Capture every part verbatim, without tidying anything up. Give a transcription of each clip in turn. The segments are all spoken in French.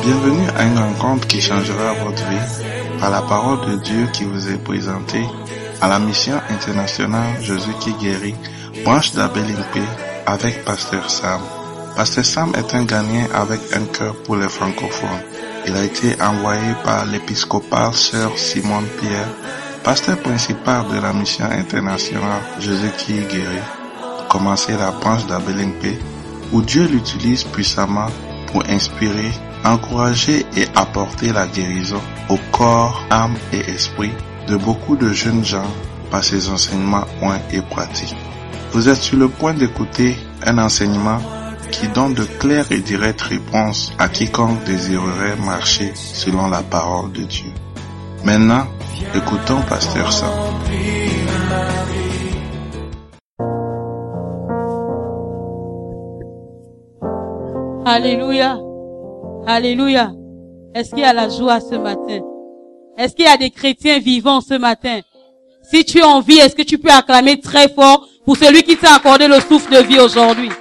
Bienvenue à une rencontre qui changera votre vie par la parole de Dieu qui vous est présentée à la mission internationale Jésus qui guérit, branche d'Abelimpé avec Pasteur Sam. Pasteur Sam est un Ghanéen avec un cœur pour les francophones. Il a été envoyé par l'épiscopale Sœur Simone Pierre, pasteur principal de la mission internationale Jésus qui guérit, commencer la branche d'Abelimpé, où Dieu l'utilise puissamment pour inspirer, encourager et apporter la guérison au corps, âme et esprit de beaucoup de jeunes gens par ses enseignements oints et pratiques. Vous êtes sur le point d'écouter un enseignement qui donne de claires et directes réponses à quiconque désirerait marcher selon la parole de Dieu. Maintenant, écoutons Pasteur Sam. Alléluia. Alléluia. Est-ce qu'il y a la joie ce matin? Est-ce qu'il y a des chrétiens vivants ce matin? Si tu es en vie, est-ce que tu peux acclamer très fort pour celui qui t'a accordé le souffle de vie aujourd'hui?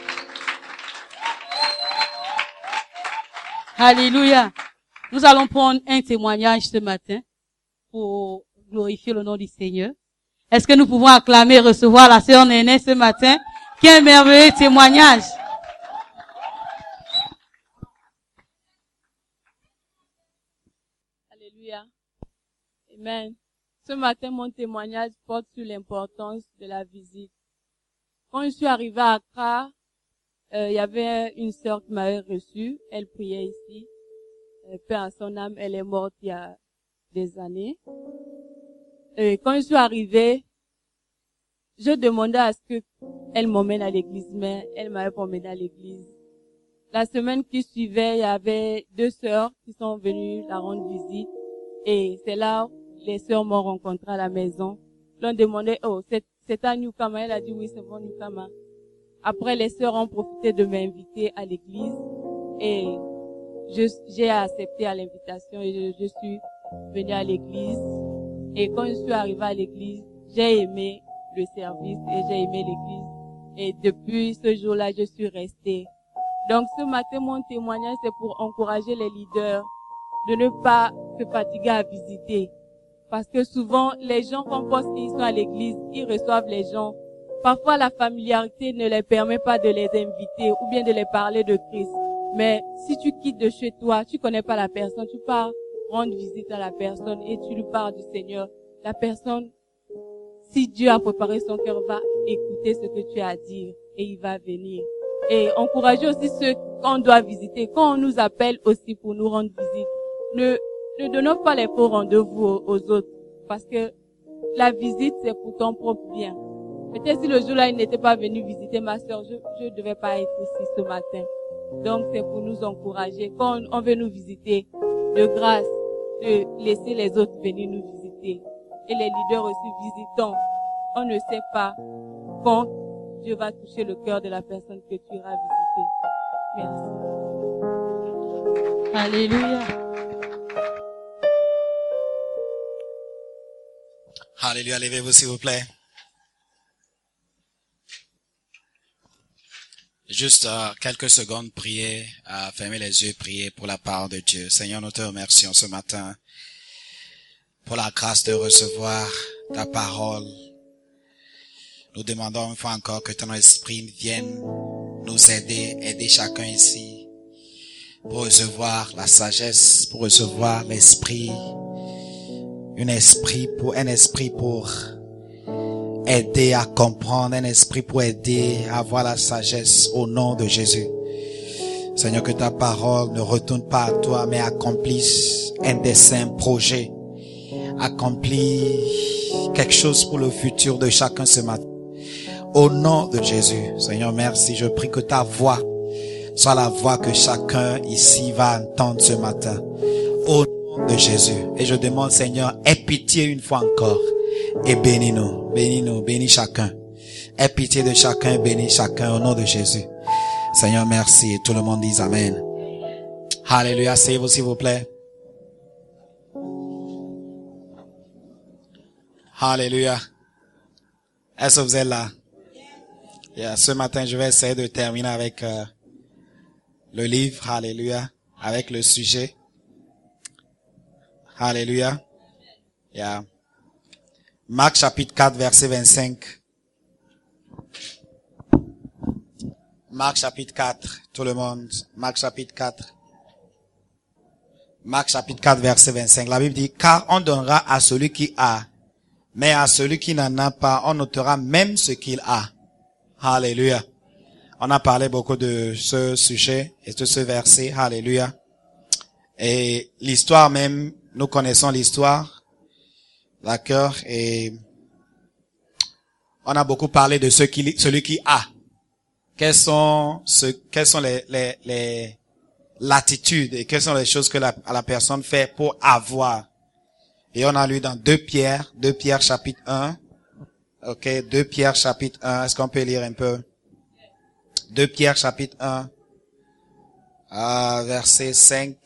Alléluia. Nous allons prendre un témoignage ce matin pour glorifier le nom du Seigneur. Est-ce que nous pouvons acclamer et recevoir la sœur Néné ce matin? Quel merveilleux témoignage! Alléluia. Amen. Ce matin, mon témoignage porte sur l'importance de la visite. Quand je suis arrivée à Accra, euh, il y avait une sœur qui m'avait reçue. Elle priait ici. Euh, paix à son âme, elle est morte il y a des années. Et quand je suis arrivée, je demandais à ce que elle m'emmène à l'église, mais elle m'avait pas emmenée à l'église. La semaine qui suivait, il y avait deux sœurs qui sont venues la rendre visite. Et c'est là les sœurs m'ont rencontré à la maison. L'on demandait, oh, c'est, c'est à Newcama. Elle a dit, oui, c'est bon, Newcama. Après, les sœurs ont profité de m'inviter à l'église. Et je, j'ai accepté à l'invitation et je, je suis venue à l'église. Et quand je suis arrivée à l'église, j'ai aimé le service et j'ai aimé l'église. Et depuis ce jour-là, je suis restée. Donc, ce matin, mon témoignage, c'est pour encourager les leaders de ne pas se fatiguer à visiter. Parce que souvent, les gens, quand on pense qu'ils sont à l'église, ils reçoivent les gens. Parfois, la familiarité ne les permet pas de les inviter ou bien de les parler de Christ. Mais si tu quittes de chez toi, tu connais pas la personne, tu pars rendre visite à la personne et tu lui parles du Seigneur. La personne, si Dieu a préparé son cœur, va écouter ce que tu as à dire et il va venir. Et encourager aussi ceux qu'on doit visiter. Quand on nous appelle aussi pour nous rendre visite, ne, ne donnons pas les faux rendez-vous aux, aux autres. Parce que la visite, c'est pour ton propre bien. Peut-être si le jour-là, il n'était pas venu visiter ma sœur, je ne devais pas être ici ce matin. Donc, c'est pour nous encourager. Quand on, on veut nous visiter, de grâce, de laisser les autres venir nous visiter. Et les leaders aussi visitons. On ne sait pas quand Dieu va toucher le cœur de la personne que tu iras visiter. Merci. Alléluia. Alléluia, levez-vous s'il vous plaît. Juste euh, quelques secondes, prier, euh, fermer les yeux, prier pour la part de Dieu. Seigneur, nous te remercions ce matin pour la grâce de recevoir ta parole. Nous demandons une fois encore que ton esprit vienne nous aider, aider chacun ici pour recevoir la sagesse, pour recevoir l'esprit, un esprit pour, un esprit pour aider à comprendre, un esprit pour aider à avoir la sagesse au nom de Jésus. Seigneur, que ta parole ne retourne pas à toi, mais accomplisse un dessein, un projet, accomplis quelque chose pour le futur de chacun ce matin. Au nom de Jésus, Seigneur, merci. Je prie que ta voix soit la voix que chacun ici va entendre ce matin. Au nom de Jésus. Et je demande, Seigneur, aie pitié une fois encore et bénis-nous, bénis-nous, bénis chacun. Aie pitié de chacun, bénis chacun au nom de Jésus. Seigneur, merci. Et tout le monde dit Amen. Alléluia. Asseyez-vous s'il vous plaît. Alléluia. Est-ce que vous êtes là? Yeah, ce matin, je vais essayer de terminer avec euh, le livre. Alléluia. avec le sujet. Alléluia. Yeah. Marc chapitre quatre, verset vingt-cinq. Marc chapitre quatre, tout le monde. Marc chapitre quatre. Marc chapitre quatre, verset vingt-cinq. La Bible dit, car on donnera à celui qui a, mais à celui qui n'en a pas, on notera même ce qu'il a. Alléluia. On a parlé beaucoup de ce sujet et de ce verset. Alléluia. Et l'histoire même, nous connaissons l'histoire. D'accord? Et on a beaucoup parlé de ce qui, celui qui a. Quelles sont ce, quelles sont les, les, les, l'attitude et quelles sont les choses que la, la personne fait pour avoir. Et on a lu dans deux Pierre, deux Pierre chapitre un. Ok, deux Pierre chapitre un. Est-ce qu'on peut lire un peu? deux Pierre chapitre un. Ah, verset cinq.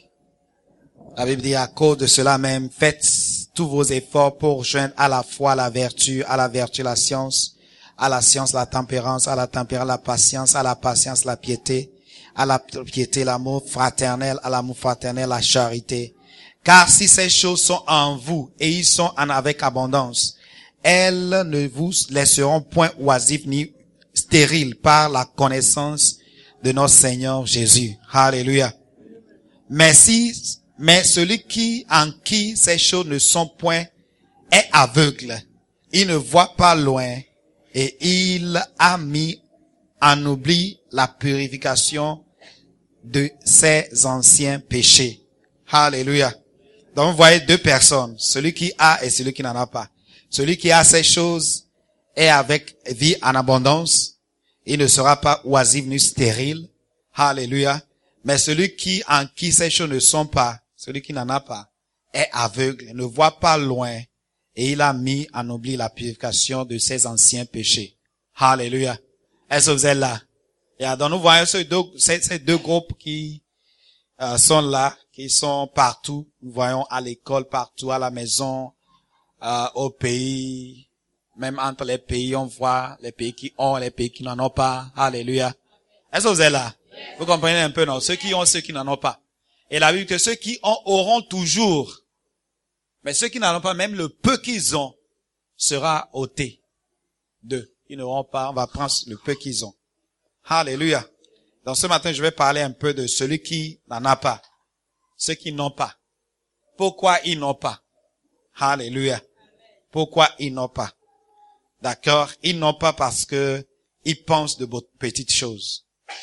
La Bible dit, à cause de cela même, faites tous vos efforts pour joindre à la foi la vertu, à la vertu la science, à la science la tempérance, à la tempérance la patience, à la patience la piété, à la piété l'amour fraternel, à l'amour fraternel la charité. Car si ces choses sont en vous et ils sont en avec abondance, elles ne vous laisseront point oisifs ni stériles par la connaissance de notre Seigneur Jésus. Alléluia. Mais si Mais celui qui, en qui ces choses ne sont point, est aveugle. Il ne voit pas loin et il a mis en oubli la purification de ses anciens péchés. Alléluia. Donc vous voyez deux personnes, celui qui a et celui qui n'en a pas. Celui qui a ces choses est avec vie en abondance. Il ne sera pas oisif ni stérile. Alléluia. Mais celui qui, en qui ces choses ne sont pas, celui qui n'en a pas, est aveugle, ne voit pas loin, et il a mis en oubli la purification de ses anciens péchés. Alléluia. Est-ce que vous êtes là? Et donc nous voyons ces deux, ces, ces deux groupes qui euh, sont là, qui sont partout. Nous voyons à l'école, partout, à la maison, euh, au pays, même entre les pays, on voit les pays qui ont, les pays qui n'en ont pas. Alléluia. Est-ce que vous êtes là? Vous comprenez un peu, non? Ceux qui ont, ceux qui n'en ont pas. Et la Bible dit que ceux qui ont auront toujours. Mais ceux qui n'en ont pas, même le peu qu'ils ont, sera ôté d'eux. Ils n'auront pas, on va prendre le peu qu'ils ont. Alléluia. Donc ce matin, je vais parler un peu de celui qui n'en a pas. Ceux qui n'ont pas. Pourquoi ils n'ont pas? Alléluia. Pourquoi ils n'ont pas? D'accord? Ils n'ont pas parce que ils pensent de petites choses.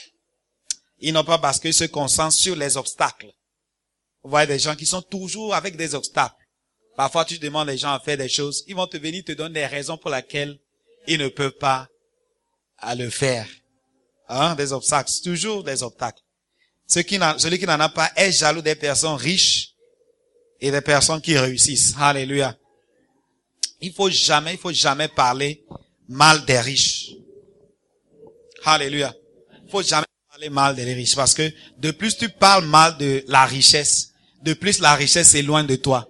Ils n'ont pas parce qu'ils se concentrent sur les obstacles. Vous voyez des gens qui sont toujours avec des obstacles. Parfois, tu demandes les gens à faire des choses. Ils vont te venir te donner des raisons pour lesquelles ils ne peuvent pas à le faire. Hein? Des obstacles. Toujours des obstacles. Ceux qui celui qui n'en a pas est jaloux des personnes riches et des personnes qui réussissent. Alléluia. Il faut jamais, il faut jamais parler mal des riches. Alléluia. Il faut jamais parler mal des riches parce que de plus tu parles mal de la richesse, de plus la richesse s'éloigne de toi.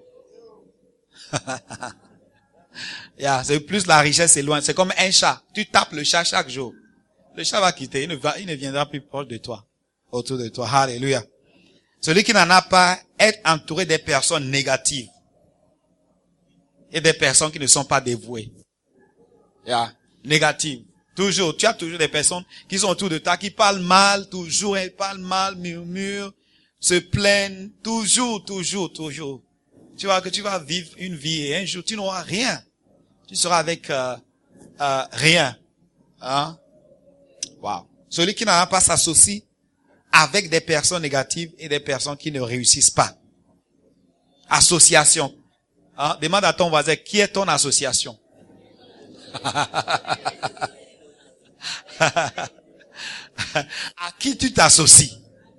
Yeah, c'est plus la richesse s'éloigne. C'est comme un chat. Tu tapes le chat chaque jour. Le chat va quitter. Il ne va, il ne viendra plus proche de toi. Autour de toi. Alléluia. Celui qui n'en a pas est entouré des personnes négatives. Et des personnes qui ne sont pas dévouées. Yeah, négatives. Toujours, tu as toujours des personnes qui sont autour de toi, qui parlent mal, toujours, elles parlent mal, murmurent, se plaignent, toujours, toujours, toujours. Tu vois que tu vas vivre une vie et un jour, tu n'auras rien. Tu seras avec euh, euh, rien. Hein? Wow. Celui qui n'en a pas s'associe avec des personnes négatives et des personnes qui ne réussissent pas. Association. Hein? Demande à ton voisin, qui est ton association? À qui tu t'associes?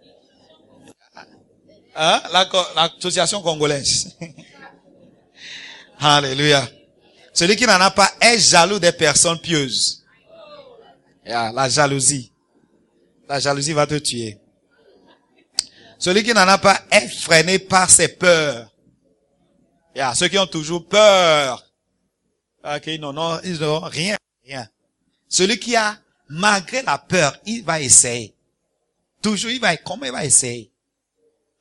Hein? L'association congolaise. Alléluia. Celui qui n'en a pas est jaloux des personnes pieuses. Yeah, la jalousie. La jalousie va te tuer. Celui qui n'en a pas est freiné par ses peurs. Yeah, ceux qui ont toujours peur. Ok, non, non, ils n'ont rien, rien. Celui qui a, malgré la peur, il va essayer. Toujours, il va, comment il va essayer?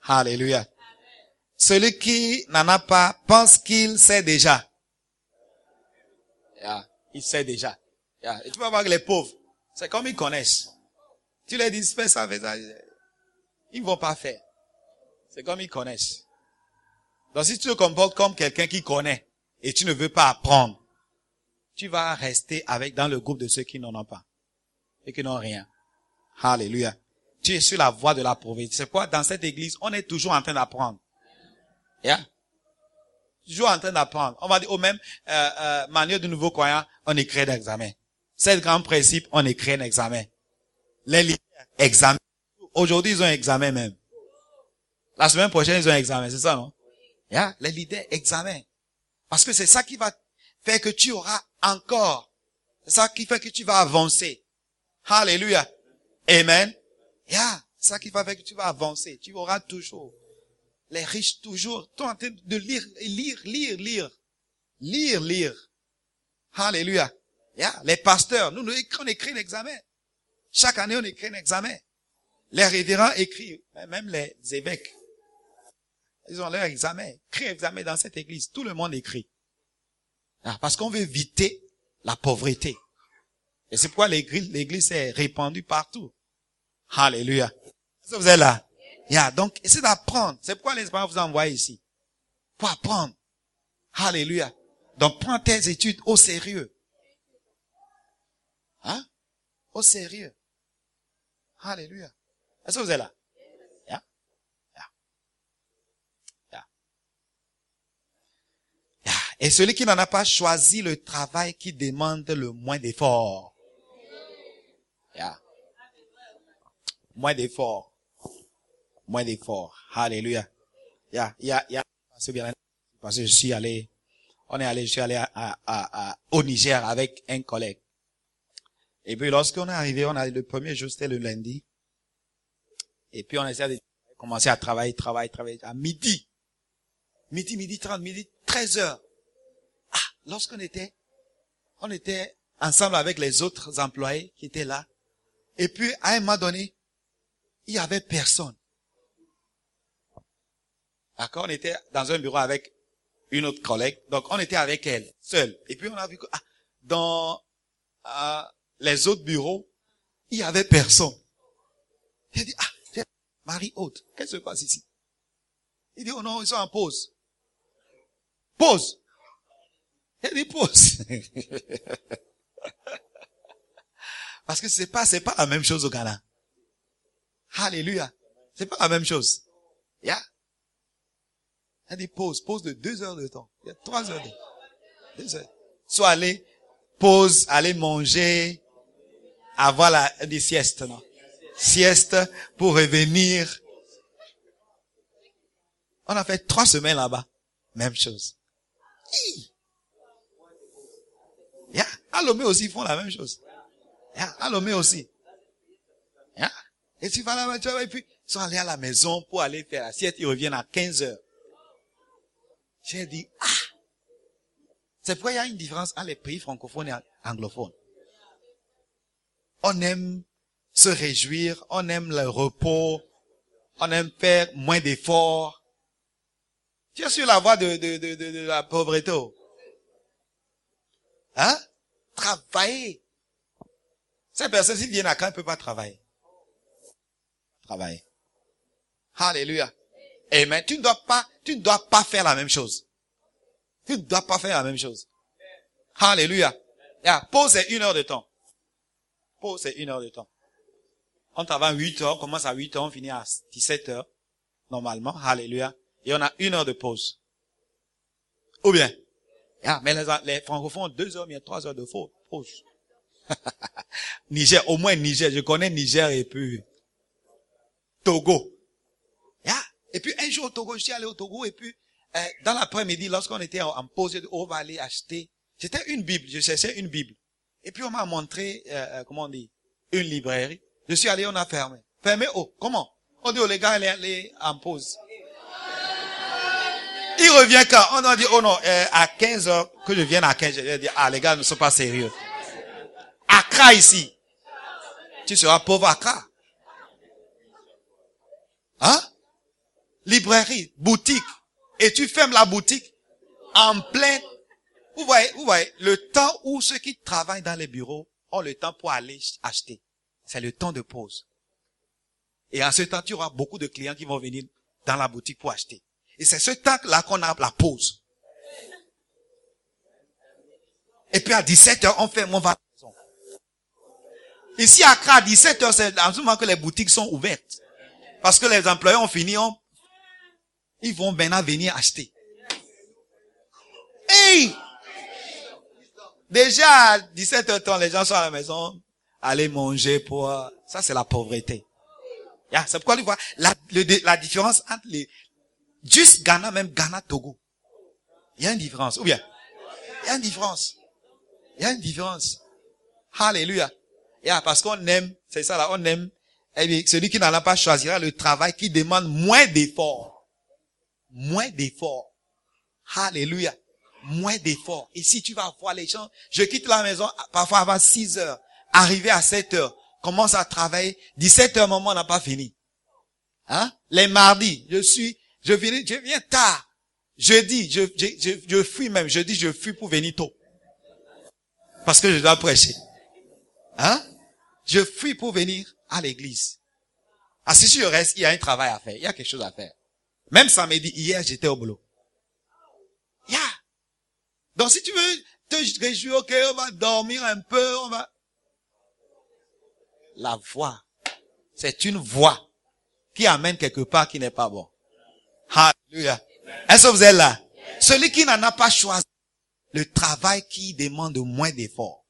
Alléluia. Celui qui n'en a pas pense qu'il sait déjà. Yeah. Il sait déjà. Yeah. Et tu vas voir que les pauvres, c'est comme ils connaissent. Tu leur dis, fais ça, fais ça. Ils ne vont pas faire. C'est comme ils connaissent. Donc si tu te comportes comme quelqu'un qui connaît et tu ne veux pas apprendre, tu vas rester avec dans le groupe de ceux qui n'en ont pas et qui n'ont rien. Alléluia. Tu es sur la voie de la pauvreté. C'est pourquoi dans cette église, on est toujours en train d'apprendre. Yeah. Toujours en train d'apprendre. On va dire au même euh, euh, manière de nouveaux croyants, on écrit un examen. Sept grands principes, on écrit un examen. Les leaders, examen. Aujourd'hui, ils ont un examen même. La semaine prochaine, ils ont un examen. C'est ça, non? Yeah. Les leaders, examen. Parce que c'est ça qui va faire que tu auras encore. C'est ça qui fait que tu vas avancer. Alléluia. Amen. Yeah. C'est ça qui va faire que tu vas avancer. Tu auras toujours. Les riches toujours, sont en train de lire, lire, lire, lire. Lire, lire. Alléluia. Yeah. Les pasteurs, nous, nous on écrit l'examen. Chaque année, on écrit un examen. Les révérends écrivent, même les évêques. Ils ont leur examen. Écrit examen dans cette église. Tout le monde écrit. Ah, parce qu'on veut éviter la pauvreté. Et c'est pourquoi l'église, l'église est répandue partout. Alléluia. Est-ce que vous êtes là? Yeah, donc, essayez d'apprendre. C'est pourquoi les parents vous envoient ici. Pour apprendre. Alléluia. Donc, prends tes études au sérieux. Hein? Au sérieux. Alléluia. Est-ce que vous êtes là? Yeah. Yeah. Yeah. Yeah. Et celui qui n'en a pas choisi le travail qui demande le moins d'efforts. Yeah. Moins d'efforts. Moins d'efforts. Alléluia. Yeah. Yeah. Yeah. C'est bien. Parce que je suis allé, on est allé, je suis allé à, à, à, au Niger avec un collègue. Et puis lorsqu'on est arrivé, on a le premier jour, c'était le lundi. Et puis on a essayé de commencer à travailler, travailler, travailler à midi. Midi, midi trente, midi treize heures. Ah, lorsqu'on était, on était ensemble avec les autres employés qui étaient là. Et puis à un moment donné, il y avait personne. D'accord, on était dans un bureau avec une autre collègue. Donc on était avec elle, seule. Et puis on a vu que ah, dans euh, les autres bureaux, il y avait personne. Il a dit, ah, Marie-Haute, qu'est-ce qui se passe ici? Il dit, oh non, ils sont en pause. Pause. Il a dit, pause. Parce que c'est pas, c'est pas la même chose au Ghana. Alléluia. C'est pas la même chose. Yeah. Il a dit, pause, pause de deux heures de temps. Il y a trois heures de temps. Deux heures. Soit aller, pause, aller manger, avoir la, des siestes, non? Sieste pour revenir. On a fait trois semaines là-bas. Même chose. Yeah. À Lomé aussi, ils font la même chose. Yeah. À Lomé aussi. Yeah. Et tu vas là-bas, tu vas, et puis, ils sont allés à la maison pour aller faire la sieste, ils reviennent à quinze heures. J'ai dit, ah! C'est pourquoi il y a une différence entre les pays francophones et anglophones. On aime se réjouir, on aime le repos, on aime faire moins d'efforts. Tu es sur la voie de, de, de, de, de la pauvreté. Hein? Travailler. Ces personnes, s'ils viennent à quand, ne peuvent pas travailler. Travailler. Alléluia. Amen. Tu ne dois pas, tu ne dois pas faire la même chose. Tu ne dois pas faire la même chose. Alléluia. Yeah. Pause, c'est une heure de temps. Pause, c'est une heure de temps. On travaille huit heures, on commence à huit heures, on finit à dix-sept heures, normalement. Alléluia. Et on a une heure de pause. Ou bien. Yeah, mais les, les francophones ont deux heures, mais il y a trois heures de pause. Niger, au moins Niger, je connais Niger et puis Togo. Yeah. Et puis un jour au Togo, je suis allé au Togo et puis euh, dans l'après-midi, lorsqu'on était en, en pause, on va aller acheter. C'était une Bible, je cherchais une Bible. Et puis on m'a montré, euh, comment on dit, une librairie. Je suis allé, on a fermé. Fermé, oh, comment? On dit, oh, les gars, elle est en pause. Il revient quand? On a dit, oh non, euh, à quinze heures, que je vienne à quinze heures, je vais dire, ah, les gars ne sont pas sérieux. Accra ici. Tu seras pauvre à Accra. Hein? librairie, boutique, et tu fermes la boutique en plein. Vous voyez, vous voyez, le temps où ceux qui travaillent dans les bureaux ont le temps pour aller acheter. C'est le temps de pause. Et en ce temps, tu auras beaucoup de clients qui vont venir dans la boutique pour acheter. Et c'est ce temps-là qu'on a la pause. Et puis à dix-sept heures, on fait, on va à la maison. Ici à Accra, à dix-sept heures, c'est en ce moment que les boutiques sont ouvertes. Parce que les employés ont fini, on, ils vont maintenant venir acheter. Hey! Déjà à dix-sept heures, les gens sont à la maison, aller manger pour, ça c'est la pauvreté. Yeah, c'est pourquoi tu vois la, le, la différence entre les, juste Ghana, même Ghana, Togo. Il y a une différence, ou bien? Il y a une différence. Il y a une différence. Alléluia. Yeah, parce qu'on aime, c'est ça là, on aime, eh bien, celui qui n'en a pas choisira le travail qui demande moins d'efforts. Moins d'efforts. Alléluia. Moins d'efforts. Et si tu vas voir les gens, je quitte la maison parfois avant six heures, arrivé à sept heures, commence à travailler, dix-sept heures, moment, on n'a pas fini. Hein? Les mardis, je suis, je viens, je viens tard. Jeudi, je, je, je, je fuis même, jeudi, je fuis pour venir tôt. Parce que je dois prêcher. Hein? Je fuis pour venir à l'église. Ah, si je reste, il y a un travail à faire. Il y a quelque chose à faire. Même samedi, hier, j'étais au boulot. Yeah. Donc, si tu veux te réjouir, ok, on va dormir un peu, on va... La voix, c'est une voix qui amène quelque part qui n'est pas bon. Alléluia. Est-ce que vous êtes là? Celui qui n'en a pas choisi le travail qui demande moins d'efforts.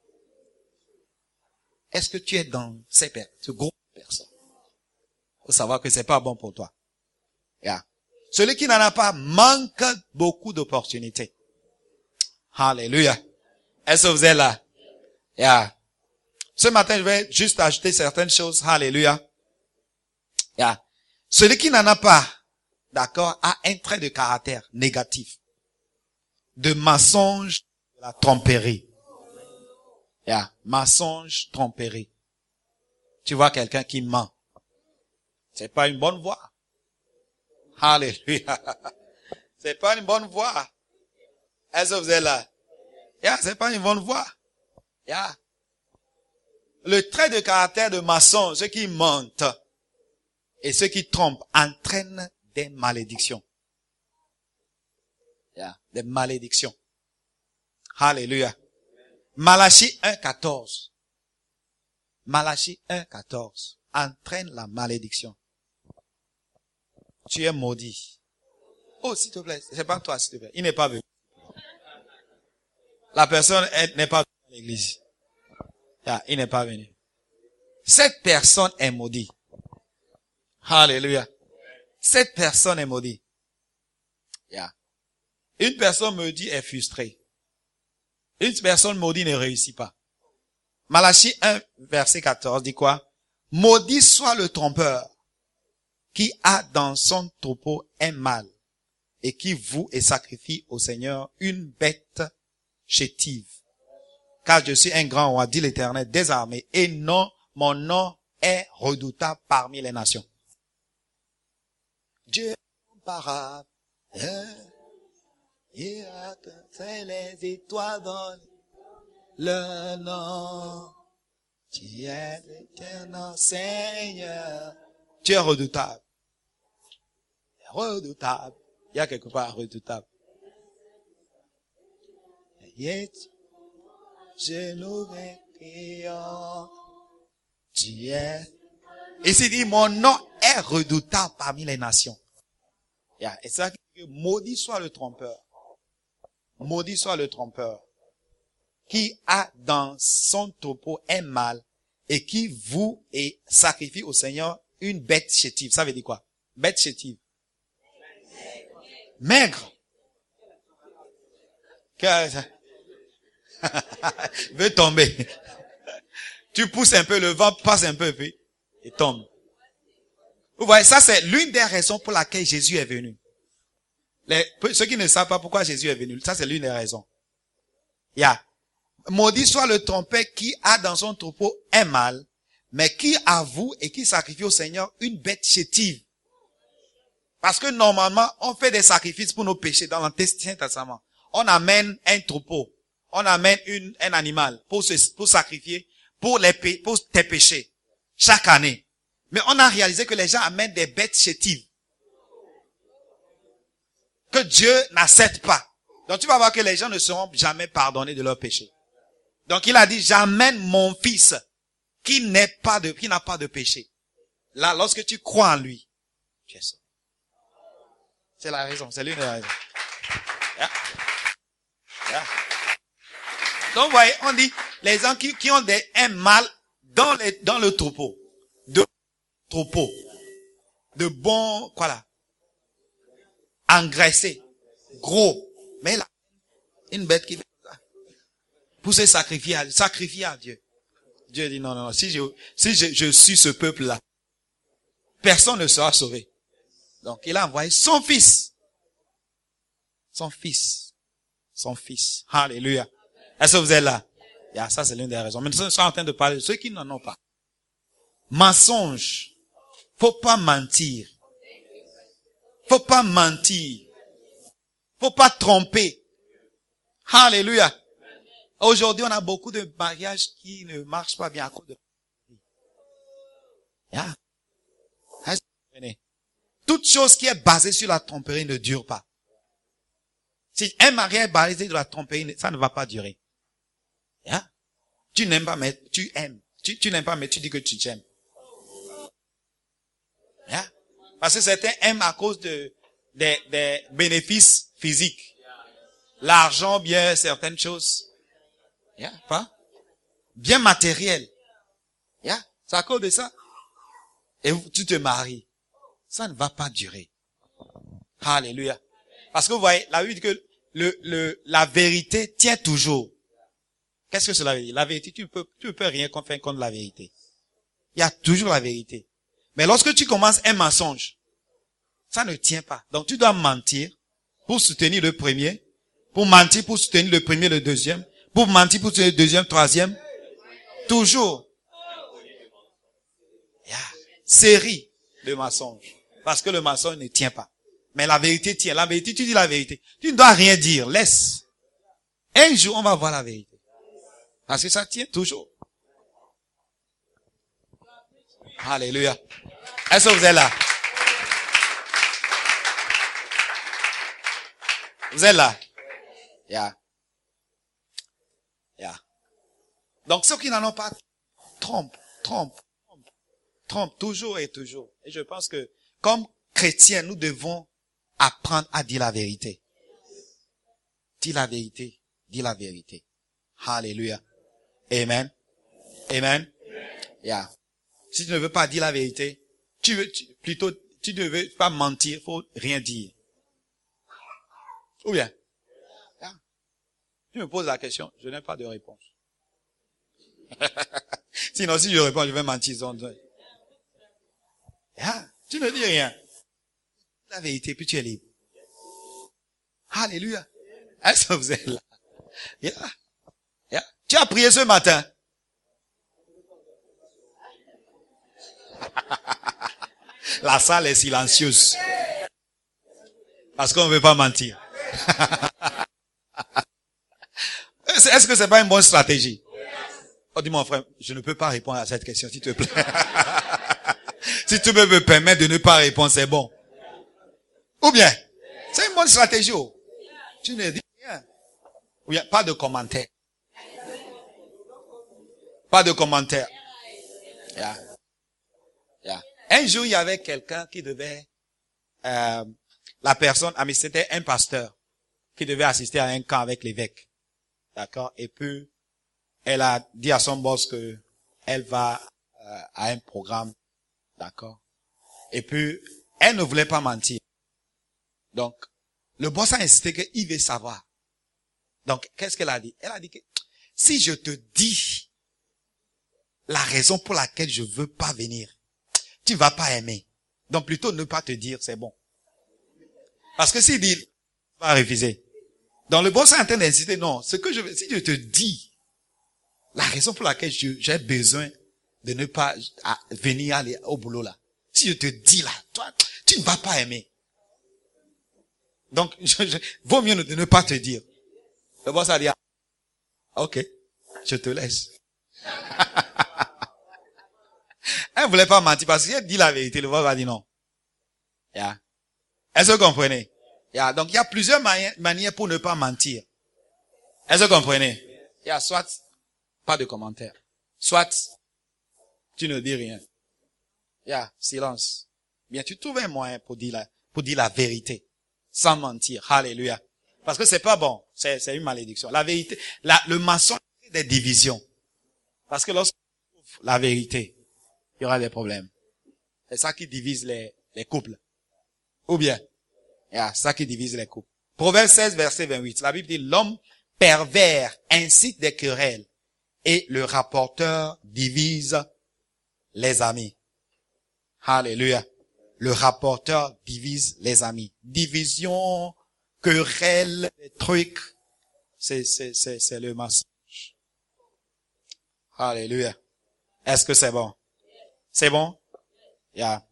Est-ce que tu es dans ces per- ce groupe de personnes? Faut savoir que c'est pas bon pour toi. Yeah. Celui qui n'en a pas manque beaucoup d'opportunités. Alléluia. Est-ce que vous êtes là? Yeah. Ce matin, je vais juste ajouter certaines choses. Alléluia. Yeah. Celui qui n'en a pas, d'accord, a un trait de caractère négatif. De mensonge, de la tromperie. Yeah. Mensonge, tromperie. Tu vois quelqu'un qui ment. C'est pas une bonne voie. Alléluia. C'est pas une bonne voie. Est-ce que vous êtes là? Yeah, c'est pas une bonne voie. Yeah. Le trait de caractère de mensonge, ceux qui mentent et ceux qui trompent, entraînent des malédictions. Yeah, des malédictions. Alléluia. Malachie un, quatorze. Malachie un, quatorze entraîne la malédiction. Tu es maudit. Oh, s'il te plaît, c'est pas toi, s'il te plaît. Il n'est pas venu. La personne n'est pas venue à l'église. Yeah, il n'est pas venu. Cette personne est maudite. Alléluia. Cette personne est maudite. Yeah. Une personne maudite est frustrée. Une personne maudite ne réussit pas. Malachie un, verset quatorze dit quoi? Maudit soit le trompeur qui a dans son troupeau un mâle et qui voue et sacrifie au Seigneur une bête chétive. Car je suis un grand roi, dit l'Éternel des armées, et non, mon nom est redoutable parmi les nations. Dieu est comparable, il a fait les étoiles dans le nom. Tu es l'éternel Seigneur. Tu es redoutable. Redoutable. Il y a quelque part redoutable. Je nous récrions. Tu es. Ici dit, mon nom est redoutable parmi les nations. Yeah. Et c'est ça que maudit soit le trompeur. Maudit soit le trompeur. Qui a dans son troupeau un mâle et qui voue et sacrifie au Seigneur une bête chétive. Ça veut dire quoi? Bête chétive. Maigre. Veut tomber. Tu pousses un peu, le vent passe un peu, puis et tombe. Vous voyez, ça c'est l'une des raisons pour laquelle Jésus est venu. Les, ceux qui ne savent pas pourquoi Jésus est venu, ça c'est l'une des raisons. Il y a, maudit soit le trompeur qui a dans son troupeau un mâle, mais qui avoue et qui sacrifie au Seigneur une bête chétive. Parce que normalement, on fait des sacrifices pour nos péchés dans l'Ancien Testament. On amène un troupeau. On amène une, un animal pour se, pour sacrifier pour les, pour tes péchés. Chaque année. Mais on a réalisé que les gens amènent des bêtes chétives. Que Dieu n'accepte pas. Donc tu vas voir que les gens ne seront jamais pardonnés de leurs péchés. Donc il a dit, j'amène mon fils qui n'est pas de, qui n'a pas de péché. Là, lorsque tu crois en lui, tu es sauvé. C'est la raison, c'est l'une des raisons. Yeah. Yeah. Donc, vous voyez, on dit, les gens qui, qui ont des, un mâle dans les, dans le troupeau. De troupeau. De bons, quoi là? Engraissés. Gros. Mais là, une bête qui fait ça. Pour se sacrifier à, sacrifier à Dieu. Dieu dit non, non, non. Si je, si je, je suis ce peuple-là, personne ne sera sauvé. Donc, il a envoyé son fils. Son fils. Son fils. Alléluia. Est-ce que vous êtes là? Yeah, ça, c'est l'une des raisons. Mais nous sommes en train de parler de ceux qui n'en ont pas. Mensonge. Faut pas mentir. Faut pas mentir. Faut pas tromper. Alléluia. Aujourd'hui, on a beaucoup de mariages qui ne marchent pas bien à cause de... Yeah. Toute chose qui est basée sur la tromperie ne dure pas. Si un mariage est basé sur la tromperie, ça ne va pas durer. Yeah. Tu n'aimes pas, mais tu aimes. Tu, tu n'aimes pas, mais tu dis que tu t'aimes. Yeah. Parce que certains aiment à cause de, des, des bénéfices physiques. L'argent, bien, certaines choses. Yeah. Pas? Bien matériel. Yeah. C'est à cause de ça. Et tu te maries. Ça ne va pas durer. Alléluia. Parce que vous voyez, la Bible dit que le, le, la vérité tient toujours. Qu'est-ce que cela veut dire? La vérité, tu peux, tu peux rien faire contre la vérité. Il y a toujours la vérité. Mais lorsque tu commences un mensonge, ça ne tient pas. Donc tu dois mentir pour soutenir le premier, pour mentir pour soutenir le premier, le deuxième, pour mentir pour soutenir le deuxième, troisième. Toujours. Yeah. Série de mensonges. Parce que le mensonge ne tient pas. Mais la vérité tient. La vérité, tu dis la vérité. Tu ne dois rien dire. Laisse. Un jour, on va voir la vérité. Parce que ça tient toujours. Alléluia. Est-ce que vous êtes là? Vous êtes là? Yeah. Yeah. Donc, ceux qui n'en ont pas, trompent, trompent, trompent, trompent toujours et toujours. Et je pense que, comme chrétiens, nous devons apprendre à dire la vérité. Dis la vérité. Dis la vérité. Alléluia. Amen. Amen. Yeah. Si tu ne veux pas dire la vérité, tu veux, tu, plutôt, tu ne veux pas mentir, faut rien dire. Ou bien? Yeah. Tu me poses la question, je n'ai pas de réponse. Sinon, si je réponds, je vais mentir. Yeah. Tu ne dis rien. La vérité, puis tu es libre. Alléluia. Est-ce que vous êtes là? Yeah. Yeah. Tu as prié ce matin. La salle est silencieuse. Parce qu'on ne veut pas mentir. Est-ce que c'est pas une bonne stratégie? Oh, dis mon frère, je ne peux pas répondre à cette question, s'il te plaît. Si tu peux me permettre de ne pas répondre, c'est bon. Ou bien, c'est une bonne stratégie. Oh. Tu ne dis rien. Ou bien, pas de commentaire. Pas de commentaire. Yeah. Yeah. Un jour, il y avait quelqu'un qui devait, euh, la personne, ah mais c'était un pasteur qui devait assister à un camp avec l'évêque. D'accord? Et puis, elle a dit à son boss que elle va euh, à un programme. D'accord? Et puis, elle ne voulait pas mentir. Donc, le boss a insisté qu'il veut savoir. Donc, qu'est-ce qu'elle a dit? Elle a dit que si je te dis la raison pour laquelle je veux pas venir, tu vas pas aimer. Donc, plutôt ne pas te dire, c'est bon. Parce que s'il dit, tu vas refuser. Donc, le boss est en train d'insister, non, ce que je veux, si je te dis la raison pour laquelle je, j'ai besoin de ne pas à, venir aller au boulot là. Si je te dis là, toi, tu ne vas pas aimer. Donc, je, je, vaut mieux de ne pas te dire. Le boss a dit, ok, je te laisse. Elle ne voulait pas mentir parce qu'elle dit la vérité, le boss va dire non. Yeah. Est-ce que vous comprenez? Yeah. Donc, il y a plusieurs mani- manières pour ne pas mentir. Est-ce que vous comprenez? Yeah. Soit, pas de commentaire. Soit, tu ne dis rien. Yeah. Silence. Bien, tu trouves un moyen pour dire la, pour dire la vérité. Sans mentir. Alléluia. Parce que c'est pas bon. C'est, c'est une malédiction. La vérité, la, le mensonge, c'est des divisions. Parce que lorsqu'on trouve la vérité, il y aura des problèmes. C'est ça qui divise les, les couples. Ou bien, yeah, c'est ça qui divise les couples. Proverbe seize, verset vingt-huit. La Bible dit, l'homme pervers incite des querelles et le rapporteur divise les amis. Alléluia. Le rapporteur divise les amis. Division, querelle, les trucs, c'est, c'est, c'est, c'est le mensonge. Alléluia. Est-ce que c'est bon? C'est bon? Yeah.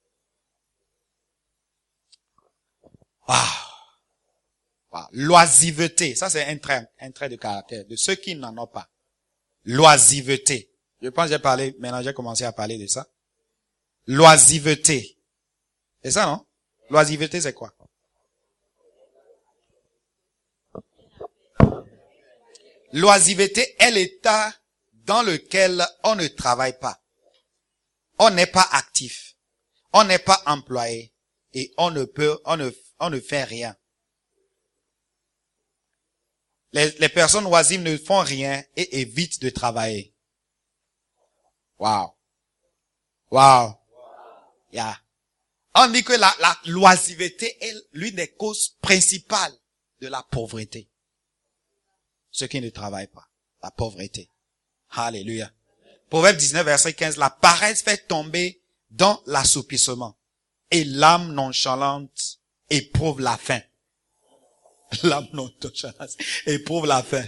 Wow. Wow. L'oisiveté, ça c'est un trait, un trait de caractère de ceux qui n'en ont pas. L'oisiveté. Je pense que j'ai parlé, maintenant j'ai commencé à parler de ça. L'oisiveté. C'est ça, non? L'oisiveté, c'est quoi? L'oisiveté est l'état dans lequel on ne travaille pas. On n'est pas actif. On n'est pas employé. Et on ne peut, on ne, on ne fait rien. Les, les personnes oisives ne font rien et évitent de travailler. Wow. Wow. Yeah. On dit que la, la, l'oisiveté est l'une des causes principales de la pauvreté. Ceux qui ne travaillent pas. La pauvreté. Alléluia. Proverbe dix-neuf, verset quinze. La paresse fait tomber dans l'assoupissement. Et l'âme nonchalante éprouve la faim. L'âme nonchalante éprouve la faim.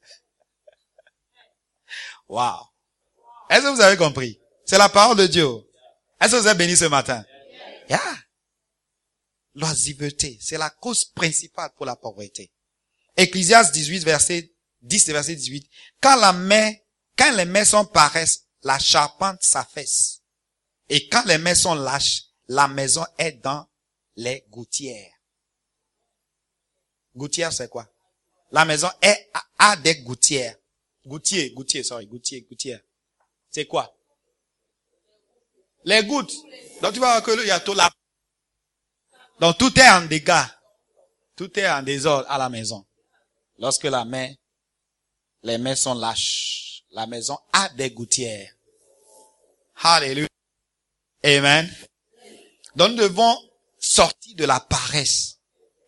Wow. Est-ce que vous avez compris? C'est la parole de Dieu. Est-ce que vous êtes bénis ce matin? Yeah. L'oisiveté, c'est la cause principale pour la pauvreté. Ecclésiaste dix-huit, verset dix et verset dix-huit. Quand la main, quand les mains sont paresses, la charpente s'affaisse. Et quand les mains sont lâches, la maison est dans les gouttières. Gouttière, c'est quoi? La maison est à, à des gouttières. Gouttier, gouttier, sorry, gouttier, gouttière. C'est quoi? Les gouttes. Donc tu vas voir que il y a tout là. Donc tout est en dégâts. Tout est en désordre à la maison. Lorsque la main, les mains sont lâches, la maison a des gouttières. Alléluia. Amen. Donc nous devons sortir de la paresse.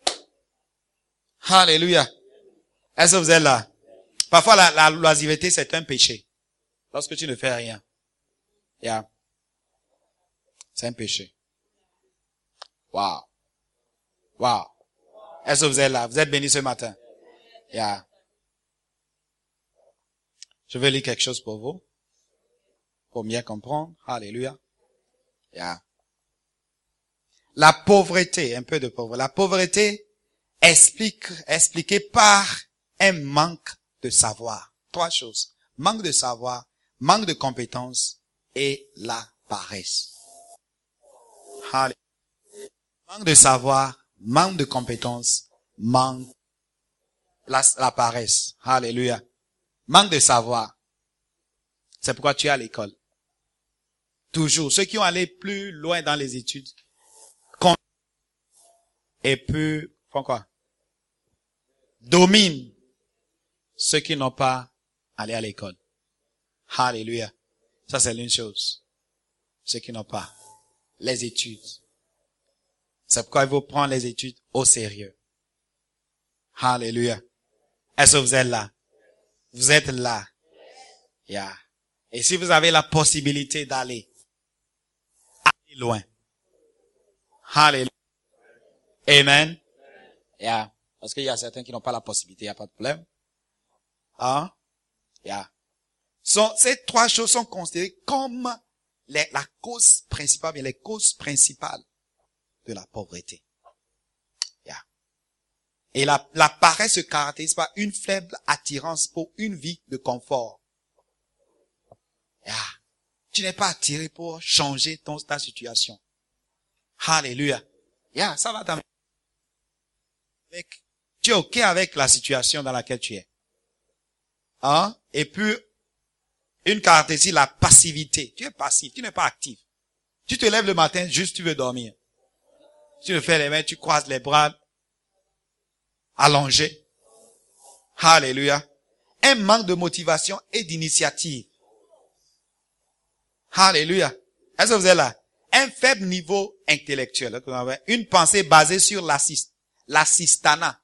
Alléluia. Est-ce que vous êtes là? Parfois la, la l'oisiveté c'est un péché. Lorsque tu ne fais rien. Yeah. C'est un péché. Wow. Wow. Est-ce que vous êtes là? Vous êtes bénis ce matin? Yeah. Je vais lire quelque chose pour vous. Pour bien comprendre. Alléluia. Yeah. La pauvreté, un peu de pauvreté. La pauvreté explique, expliquée par un manque de savoir. Trois choses. Manque de savoir, manque de compétences et la paresse. Alléluia. Manque de savoir, manque de compétences, manque la, la paresse. Alléluia. Manque de savoir. C'est pourquoi tu es à l'école. Toujours. Ceux qui ont allé plus loin dans les études, et peu, font quoi? Dominent ceux qui n'ont pas allé à l'école. Alléluia. Ça, c'est l'une chose. Ceux qui n'ont pas les études. C'est pourquoi il faut prendre les études au sérieux. Alléluia. Est-ce que vous êtes là? Vous êtes là. Yeah. Et si vous avez la possibilité d'aller, allez loin. Alléluia. Amen. Yeah. Parce qu'il y a certains qui n'ont pas la possibilité, il n'y a pas de problème. Hein? Yeah. So, ces trois choses sont considérées comme les, la cause principale, bien les causes principales de la pauvreté. Yeah. Et la, la paresse se caractérise par une faible attirance pour une vie de confort. Yeah. Tu n'es pas attiré pour changer ton, ta situation. Alléluia. Yeah, ça va t'amener. Tu es OK avec la situation dans laquelle tu es. Hein? Et puis, une caractéristique, la passivité. Tu es passif, tu n'es pas actif. Tu te lèves le matin, juste tu veux dormir. Tu te fais les mains, tu croises les bras, allongés. Alléluia. Un manque de motivation et d'initiative. Alléluia. Est-ce que vous êtes là? Un faible niveau intellectuel. Une pensée basée sur l'assist, l'assistana.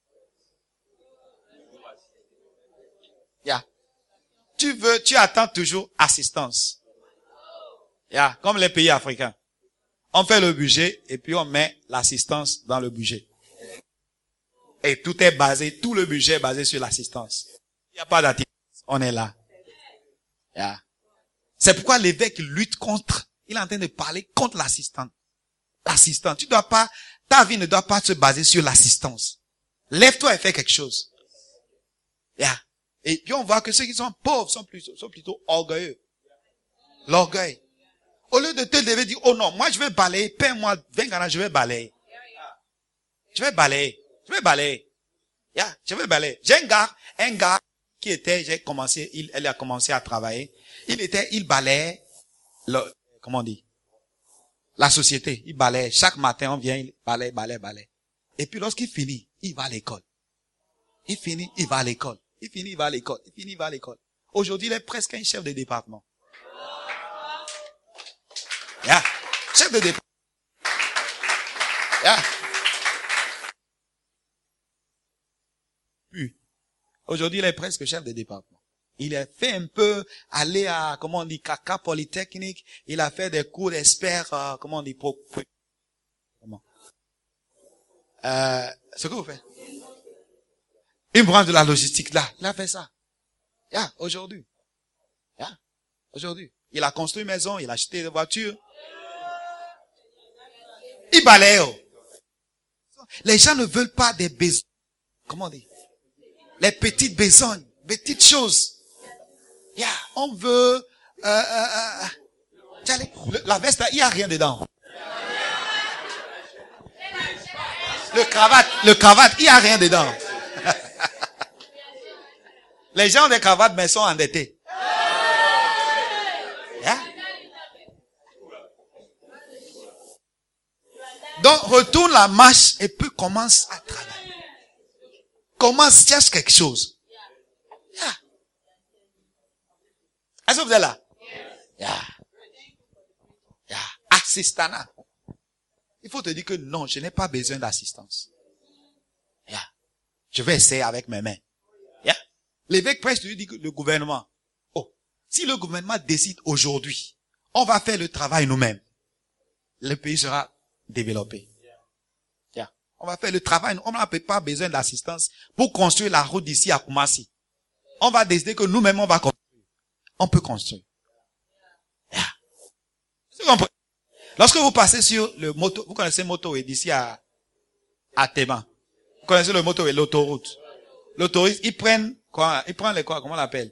Yeah. Tu veux, tu attends toujours assistance. Yeah. Comme les pays africains. On fait le budget et puis on met l'assistance dans le budget. Et tout est basé, tout le budget est basé sur l'assistance. Il n'y a pas d'attitude. On est là. Yeah. C'est pourquoi l'évêque lutte contre, il est en train de parler contre l'assistante. L'assistant. Tu dois pas, ta vie ne doit pas se baser sur l'assistance. Lève-toi et fais quelque chose. Yeah. Et puis on voit que ceux qui sont pauvres sont plutôt, sont plutôt orgueilleux. L'orgueil. Au lieu de te lever et dire, oh non, moi je vais balayer, paie-moi vingt gana, je vais balayer. Je vais balayer. Je vais balayer. Yeah, je vais balayer. J'ai un gars, un gars qui était, j'ai commencé, il, elle a commencé à travailler. Il était, il balayait, le, comment on dit, la société. Il balayait. Chaque matin, on vient, il balaye, balaye, balaye. Et puis lorsqu'il finit, il va à l'école. Il finit, il va à l'école. Il finit, il va à l'école. Il finit, il va à l'école. Aujourd'hui, il est presque un chef de département. Yeah. Chef de département. Yeah. Puis, aujourd'hui, il est presque chef de département. Il a fait un peu aller à, comment on dit, Caca Polytechnique. Il a fait des cours d'expert, euh, comment on dit, pro, pro, comment? Euh, ce que vous faites? Une branche de la logistique, là. Il a fait ça. Yeah, aujourd'hui. Yeah, aujourd'hui. Il a construit une maison, il a acheté des voitures. Il balaye. Les gens ne veulent pas des besognes. Comment on dit? Les petites besognes, petites choses. Yeah, on veut, euh, euh, euh, le, la veste, il n'y a rien dedans. Le cravate, le cravate, il n'y a rien dedans. Les gens ont des cravates, mais sont endettés. Yeah. Donc, retourne la marche et puis commence à travailler. Commence, cherche quelque chose. Yeah. Est-ce que vous êtes là? Yeah. Yeah. Assistana. Il faut te dire que non, je n'ai pas besoin d'assistance. Yeah. Je vais essayer avec mes mains. Yeah. L'évêque prêche lui dit que le gouvernement, oh, si le gouvernement décide aujourd'hui, on va faire le travail nous-mêmes, le pays sera développé. Yeah. On va faire le travail, on n'a pas besoin d'assistance pour construire la route d'ici à Koumassi. On va décider que nous-mêmes on va construire. On peut construire. Yeah. C'est compris. Lorsque vous passez sur le moto, vous connaissez le motorway d'ici à, à Théma. Vous connaissez le motorway, l'autoroute. L'autoroute, ils prennent quoi? Ils prennent les quoi? Comment on l'appelle?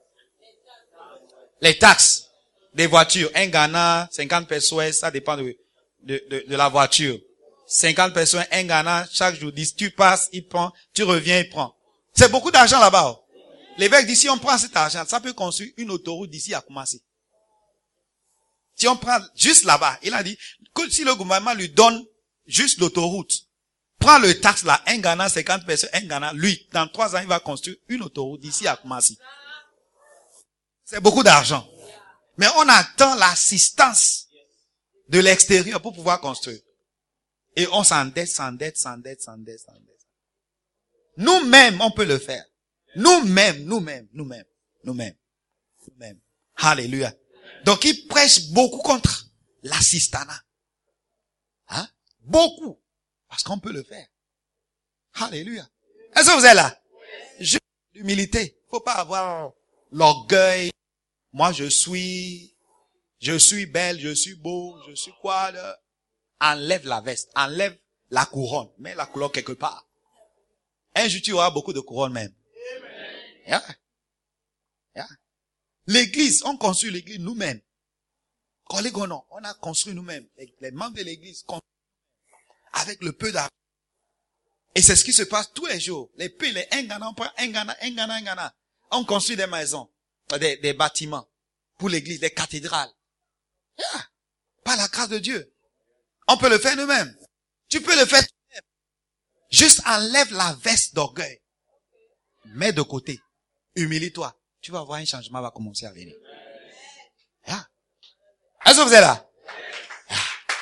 Les taxes des voitures. Un Ghana, cinquante pesos, ça dépend de, de, de, de la voiture. cinquante pesos, un Ghana, chaque jour. dix, tu passes, il prend, tu reviens, il prend. C'est beaucoup d'argent là-bas. Oh. L'évêque dit, si on prend cet argent, ça peut construire une autoroute d'ici à Koumassi. Si on prend juste là-bas, il a dit que si le gouvernement lui donne juste l'autoroute, prend le taxe là, un Ghana, cinquante pesos, un Ghana, lui, dans trois ans, il va construire une autoroute d'ici à Koumassi. C'est beaucoup d'argent. Mais on attend l'assistance de l'extérieur pour pouvoir construire. Et on s'endette, s'endette, s'endette, s'endette, s'endette. Nous-mêmes, on peut le faire. Nous-mêmes, nous-mêmes, nous-mêmes, nous-mêmes, nous-mêmes. Alléluia. Donc, il prêche beaucoup contre l'assistana. Hein? Beaucoup. Parce qu'on peut le faire. Alléluia. Est-ce que vous êtes là? Juste l'humilité. Faut pas avoir l'orgueil. Moi, je suis, je suis belle, je suis beau, je suis quoi, là. Enlève la veste, enlève la couronne, mets la couronne quelque part. Un jour, tu auras beaucoup de couronnes même. Yeah. Yeah. L'église, on construit l'église nous-mêmes. On a construit nous-mêmes. Les membres de l'église, avec le peu d'argent. Et c'est ce qui se passe tous les jours. Les peu, les un Ghana, on prend un Ghana, un Ghana, un Ghana. On construit des maisons, des, des bâtiments pour l'église, des cathédrales. Yeah. Par la grâce de Dieu. On peut le faire nous-mêmes. Tu peux le faire toi-même. Juste enlève la veste d'orgueil. Mets de côté. Humilie-toi. Tu vas voir un changement va commencer à venir. Yeah. Est-ce que vous êtes là? Yeah.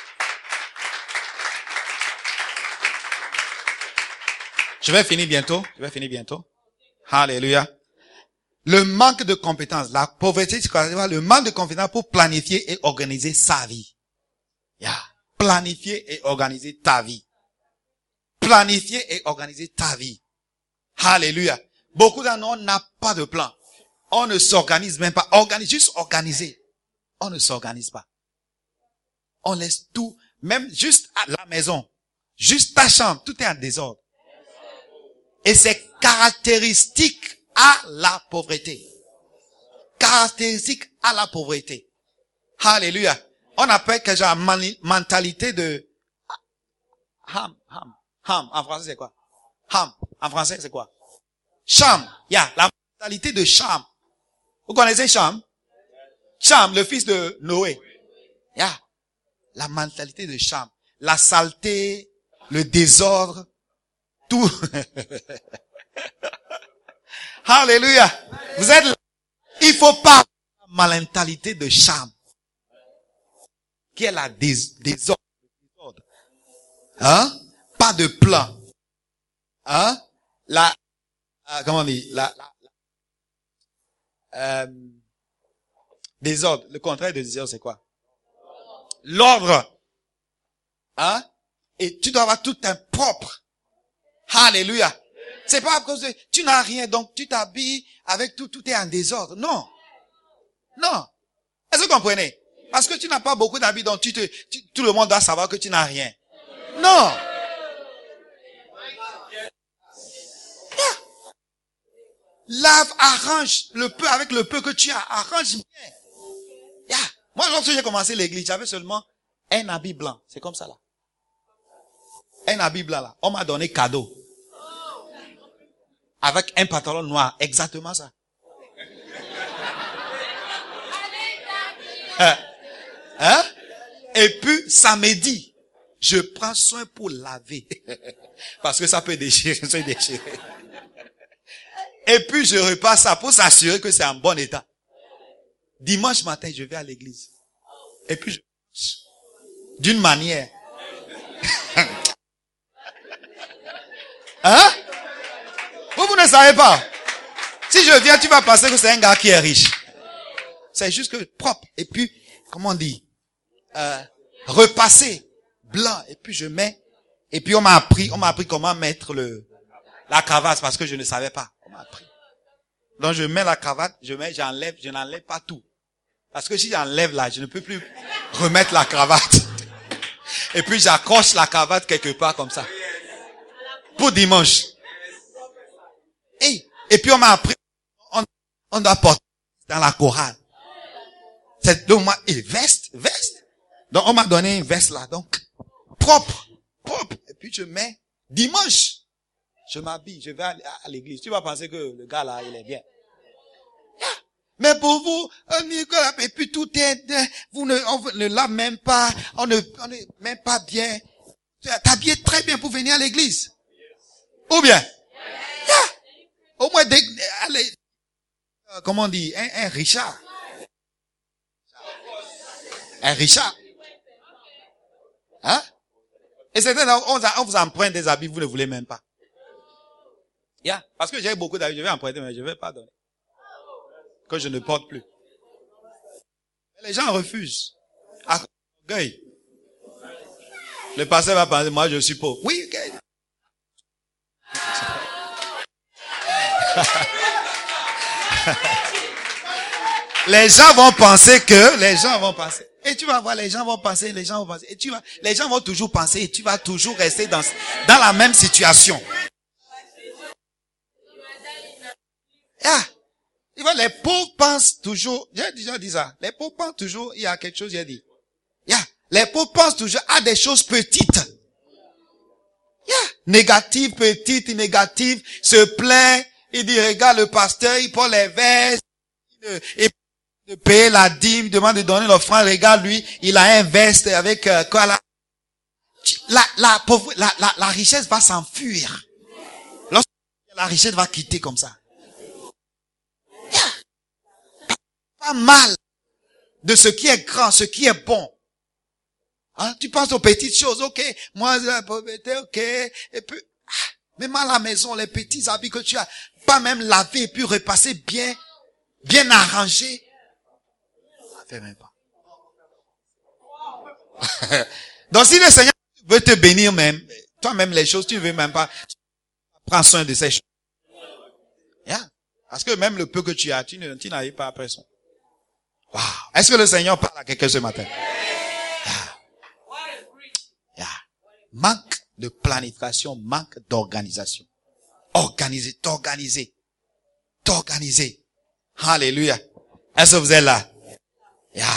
Je vais finir bientôt. Je vais finir bientôt. Alléluia. Le manque de compétences. La pauvreté, c'est quoi? Le manque de compétences pour planifier et organiser sa vie. Yeah. Planifier et organiser ta vie. Planifier et organiser ta vie. Alléluia. Beaucoup d'entre nous n'ont pas de plan. On ne s'organise même pas. Organise, juste organiser. On ne s'organise pas. On laisse tout, même juste à la maison. Juste ta chambre, tout est en désordre. Et c'est caractéristique à la pauvreté. Caractéristique à la pauvreté. Alléluia. On appelle que genre mentalité de ham, ham, ham. En français c'est quoi? Ham. En français c'est quoi? Cham. Il y a la mentalité de Cham. Vous connaissez Cham? Cham, le fils de Noé. Il y a la mentalité de Cham. La saleté, le désordre, tout. Alléluia. Vous êtes là. Il faut pas la mentalité de Cham. Qui est la dés, désordre. Hein? Pas de plan. Hein? La, euh, comment on dit? La, la, la euh, désordre. Le contraire de désordre, c'est quoi? L'ordre. Hein? Et tu dois avoir tout un propre. Alléluia. C'est pas parce que tu n'as rien, donc tu t'habilles avec tout, tout est en désordre. Non. Non. Est-ce que vous comprenez? Parce que tu n'as pas beaucoup d'habits, donc tu te, tu, tout le monde doit savoir que tu n'as rien. Non. Yeah. Lave, arrange le peu avec le peu que tu as. Arrange bien. Yeah. Moi, lorsque j'ai commencé l'église, j'avais seulement un habit blanc. C'est comme ça là. Un habit blanc là. On m'a donné cadeau. Avec un pantalon noir. Exactement ça. Hein? Hein? Et puis, samedi, je prends soin pour laver. Parce que ça peut déchirer, ça peut déchirer. Et puis, je repasse ça pour s'assurer que c'est en bon état. Dimanche matin, je vais à l'église. Et puis, je marche. D'une manière. Hein? Vous, vous ne savez pas. Si je viens, tu vas penser que c'est un gars qui est riche. C'est juste que propre. Et puis, comment on dit? Euh, repasser. Blanc. Et puis je mets. Et puis on m'a appris, on m'a appris comment mettre le, la cravate parce que je ne savais pas. On m'a appris. Donc je mets la cravate, je mets, j'enlève, je n'enlève pas tout. Parce que si j'enlève là, je ne peux plus remettre la cravate. Et puis j'accroche la cravate quelque part comme ça. Pour dimanche. Et, et puis on m'a appris, on, on doit porter dans la chorale. C'est donc moi, et veste, veste. Donc on m'a donné une veste là, donc propre, propre. Et puis je mets dimanche, je m'habille, je vais à, à l'église. Tu vas penser que le gars là, il est bien. Yeah. Mais pour vous, Nicolas, et puis tout est, vous ne, on ne lave même pas, on ne, on n'est même pas bien. Tu es habillé très bien pour venir à l'église. Ou bien? Yeah. Au moins, des, allez, euh, comment on dit, un, un Richard. Un Richard. Hein? Et c'est on, on vous emprunte des habits, vous ne voulez même pas. Yeah. Parce que j'ai beaucoup d'habits, je vais emprunter, mais je ne vais pas donner. Que je ne porte plus. Mais les gens refusent. À orgueil. Le pasteur va penser, moi je suis pauvre. Oui, ok. Les gens vont penser que, les gens vont penser. Et tu vas voir, les gens vont penser, les gens vont penser. Et tu vas, les gens vont toujours penser et tu vas toujours rester dans, dans la même situation. Yeah. Il va, les pauvres pensent toujours, j'ai déjà dit ça, les pauvres pensent toujours, il y a quelque chose, j'ai dit. Yeah. Les pauvres pensent toujours à des choses petites. Yeah. Négative, petite, négative, se plaint, il dit, regarde le pasteur, il prend les vestes, et de payer la dîme, demande de donner l'offrande, regarde lui, il a un veste avec euh, quoi là. La, la, pauvre, la, la, la richesse va s'enfuir. Lorsque la richesse va quitter comme ça. Yeah. Pas mal de ce qui est grand, ce qui est bon. Hein? Tu penses aux petites choses, ok. Moi, la pauvreté, ok. Et puis, même à la maison, les petits habits que tu as, pas même laver et puis repasser bien, bien arrangé. Ça fait même pas. Donc si le Seigneur veut te bénir même, toi-même les choses, tu ne veux même pas, prends soin de ces choses. Yeah. Parce que même le peu que tu as, tu n'arrives pas après ça. Wow. Est-ce que le Seigneur parle à quelqu'un ce matin? Yeah. Yeah. Manque de planification, manque d'organisation. Organiser, t'organiser. T'organiser. Alléluia. Est-ce que vous êtes là? Yeah.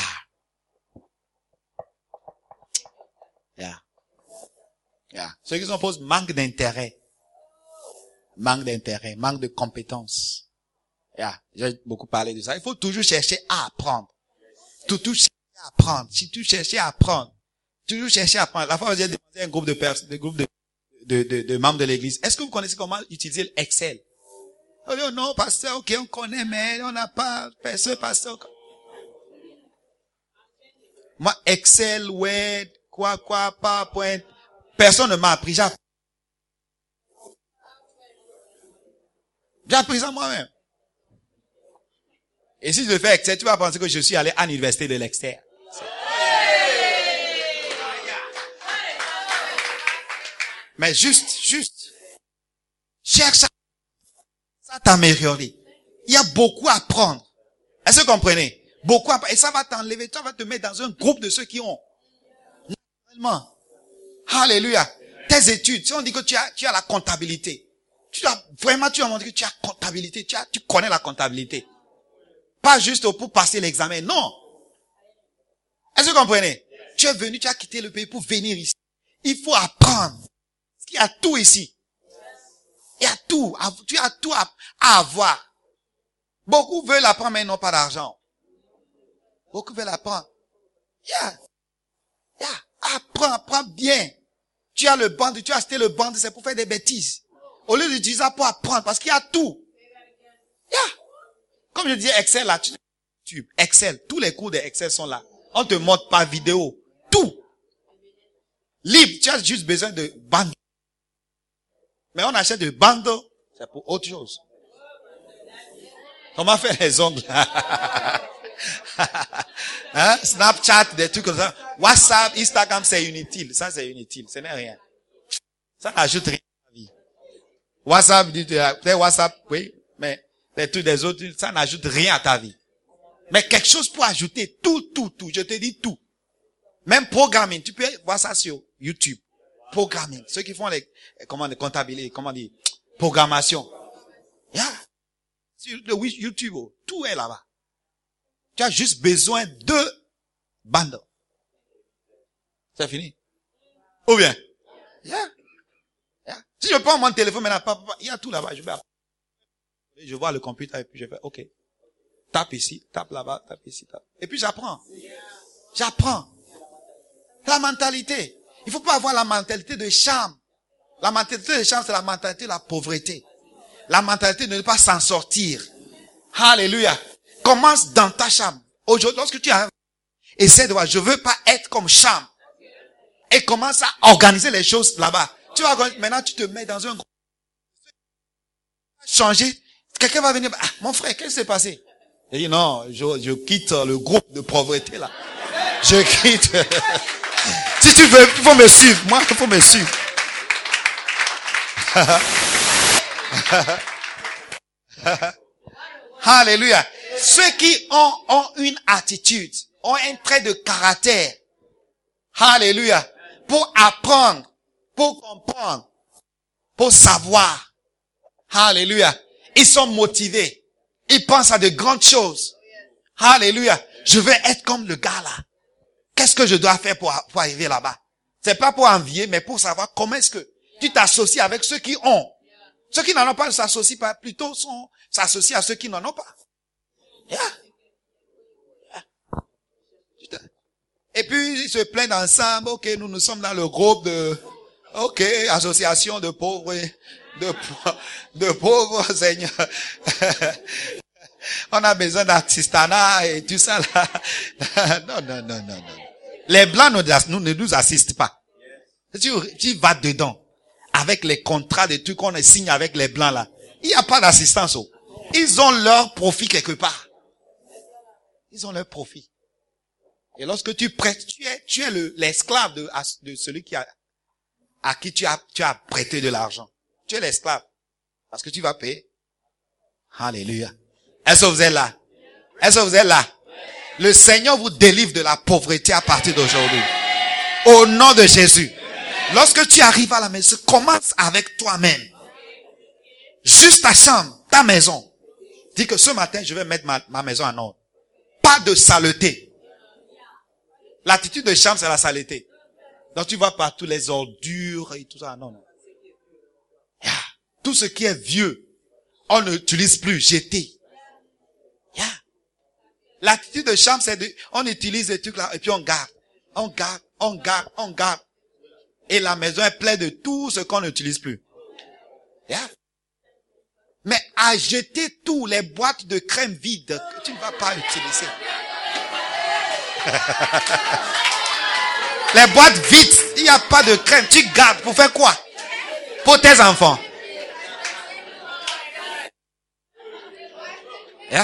Yeah. Yeah. Ceux qui s'opposent, manque d'intérêt. Manque d'intérêt, manque de compétences. Yeah. J'ai beaucoup parlé de ça. Il faut toujours chercher à apprendre. Toujours chercher à apprendre. Si tu cherches à apprendre, toujours chercher à apprendre. La fois où j'ai demandé à un groupe de personnes, de groupe de, de, de, de membres de l'église, est-ce que vous connaissez comment utiliser l'Excel? Oh non, pasteur, ok, on connaît, mais on n'a pas, personne, pasteur. Moi, Excel, Word, quoi, quoi, PowerPoint, personne ne m'a appris. J'ai appris. J'ai appris ça moi-même. Et si je fais Excel, tu vas penser que je suis allé à l'université de l'extérieur. Mais juste, juste, cherche à t'améliorer. Il y a beaucoup à apprendre. Est-ce que vous comprenez? Beaucoup à apprendre. Et ça va t'enlever, ça va te mettre dans un groupe de ceux qui ont. Naturellement. Alléluia. Tes études, si on dit que tu as, tu as la comptabilité, tu as, vraiment, tu as montré que tu as comptabilité, tu as, tu connais la comptabilité. Pas juste pour passer l'examen, non. Est-ce que vous comprenez? Tu es venu, tu as quitté le pays pour venir ici. Il faut apprendre. Il y a tout ici. Il y a tout. Tu as tout à, à avoir. Beaucoup veulent apprendre, mais ils n'ont pas d'argent. Beaucoup veulent apprendre. Yeah. Yeah. Apprends, apprends bien. Tu as le band, tu as acheté le band, c'est pour faire des bêtises. Au lieu d'utiliser ça pour apprendre, parce qu'il y a tout. Yeah. Comme je dis Excel là, tu, Excel, tous les cours d'Excel sont là. On te montre par vidéo. Tout. Libre, tu as juste besoin de band. Mais on achète des bandes, c'est pour autre chose. Comment faire les ongles? Hein? Snapchat, des trucs comme ça. WhatsApp, Instagram, c'est inutile. Ça, c'est inutile. Ce n'est rien. Ça n'ajoute rien à la vie. WhatsApp, peut-être WhatsApp, oui, mais les trucs des autres, ça n'ajoute rien à ta vie. Mais quelque chose pour ajouter. Tout, tout, tout. Je te dis tout. Même programming. Tu peux voir ça sur YouTube. Programming. Ceux qui font les, comment, les comptabilités, comment dire, programmation. Yeah. Sur le YouTube, tout est là-bas. Tu as juste besoin de bandes. C'est fini. Ou bien? Yeah. Yeah. Si je prends mon téléphone maintenant, il y a tout là-bas. Je vais, je vois le computer et puis je fais, ok. Tape ici, tape là-bas, tape ici, tape. Et puis j'apprends. J'apprends. La mentalité. Il faut pas avoir la mentalité de charme. La mentalité de charme, c'est la mentalité de la pauvreté. La mentalité de ne pas s'en sortir. Alléluia. Commence dans ta chambre. Aujourd'hui, lorsque tu as, essaie de voir, je veux pas être comme chambre. Et commence à organiser les choses là-bas. Tu vas, maintenant tu te mets dans un groupe. Changer. Quelqu'un va venir, ah, mon frère, qu'est-ce qui s'est passé? Il dit, non, je, je quitte le groupe de pauvreté là. Je quitte. Si tu veux, il faut me suivre. Moi, il faut me suivre. Alléluia. Ceux qui ont, ont une attitude, ont un trait de caractère. Alléluia. Pour apprendre, pour comprendre, pour savoir. Alléluia. Ils sont motivés. Il pense à de grandes choses. Alléluia. Je veux être comme le gars là. Qu'est-ce que je dois faire pour, pour arriver là-bas? C'est pas pour envier, mais pour savoir comment est-ce que tu t'associes avec ceux qui ont. Ceux qui n'en ont pas ne s'associent pas, plutôt sont, s'associent à ceux qui n'en ont pas. Yeah. Yeah. Et puis, ils se plaignent ensemble, ok, nous nous sommes dans le groupe de, ok, association de pauvres, de, de pauvres, Seigneur. On a besoin d'assistanat et tout ça là. Non, non, non, non, non. Les blancs ne nous, nous assistent pas. Tu, tu vas dedans. Avec les contrats de trucs qu'on signe avec les blancs là. Il n'y a pas d'assistance. Oh. Ils ont leur profit quelque part. Ils ont leur profit. Et lorsque tu prêtes, tu es, tu es le, l'esclave de, de celui qui a, à qui tu as, tu as prêté de l'argent. Tu es l'esclave. Parce que tu vas payer. Alléluia. Est-ce que vous êtes là? Est-ce que vous êtes là? Le Seigneur vous délivre de la pauvreté à partir d'aujourd'hui. Au nom de Jésus. Lorsque tu arrives à la maison, commence avec toi-même. Juste ta chambre, ta maison. Dis que ce matin, je vais mettre ma, ma maison en ordre. Pas de saleté. L'attitude de chambre, c'est la saleté. Donc tu vas par tous les ordures et tout ça. Non, non. Yeah. Tout ce qui est vieux, on n'utilise plus, jeter. Yeah. L'attitude de chambre, c'est de, on utilise les trucs là, et puis on garde. On garde, on garde, on garde. Et la maison est pleine de tout ce qu'on n'utilise plus. Yeah. Mais à jeter tous les boîtes de crème vides que tu ne vas pas utiliser. Les boîtes vides, il n'y a pas de crème. Tu gardes pour faire quoi? Pour tes enfants. Yeah.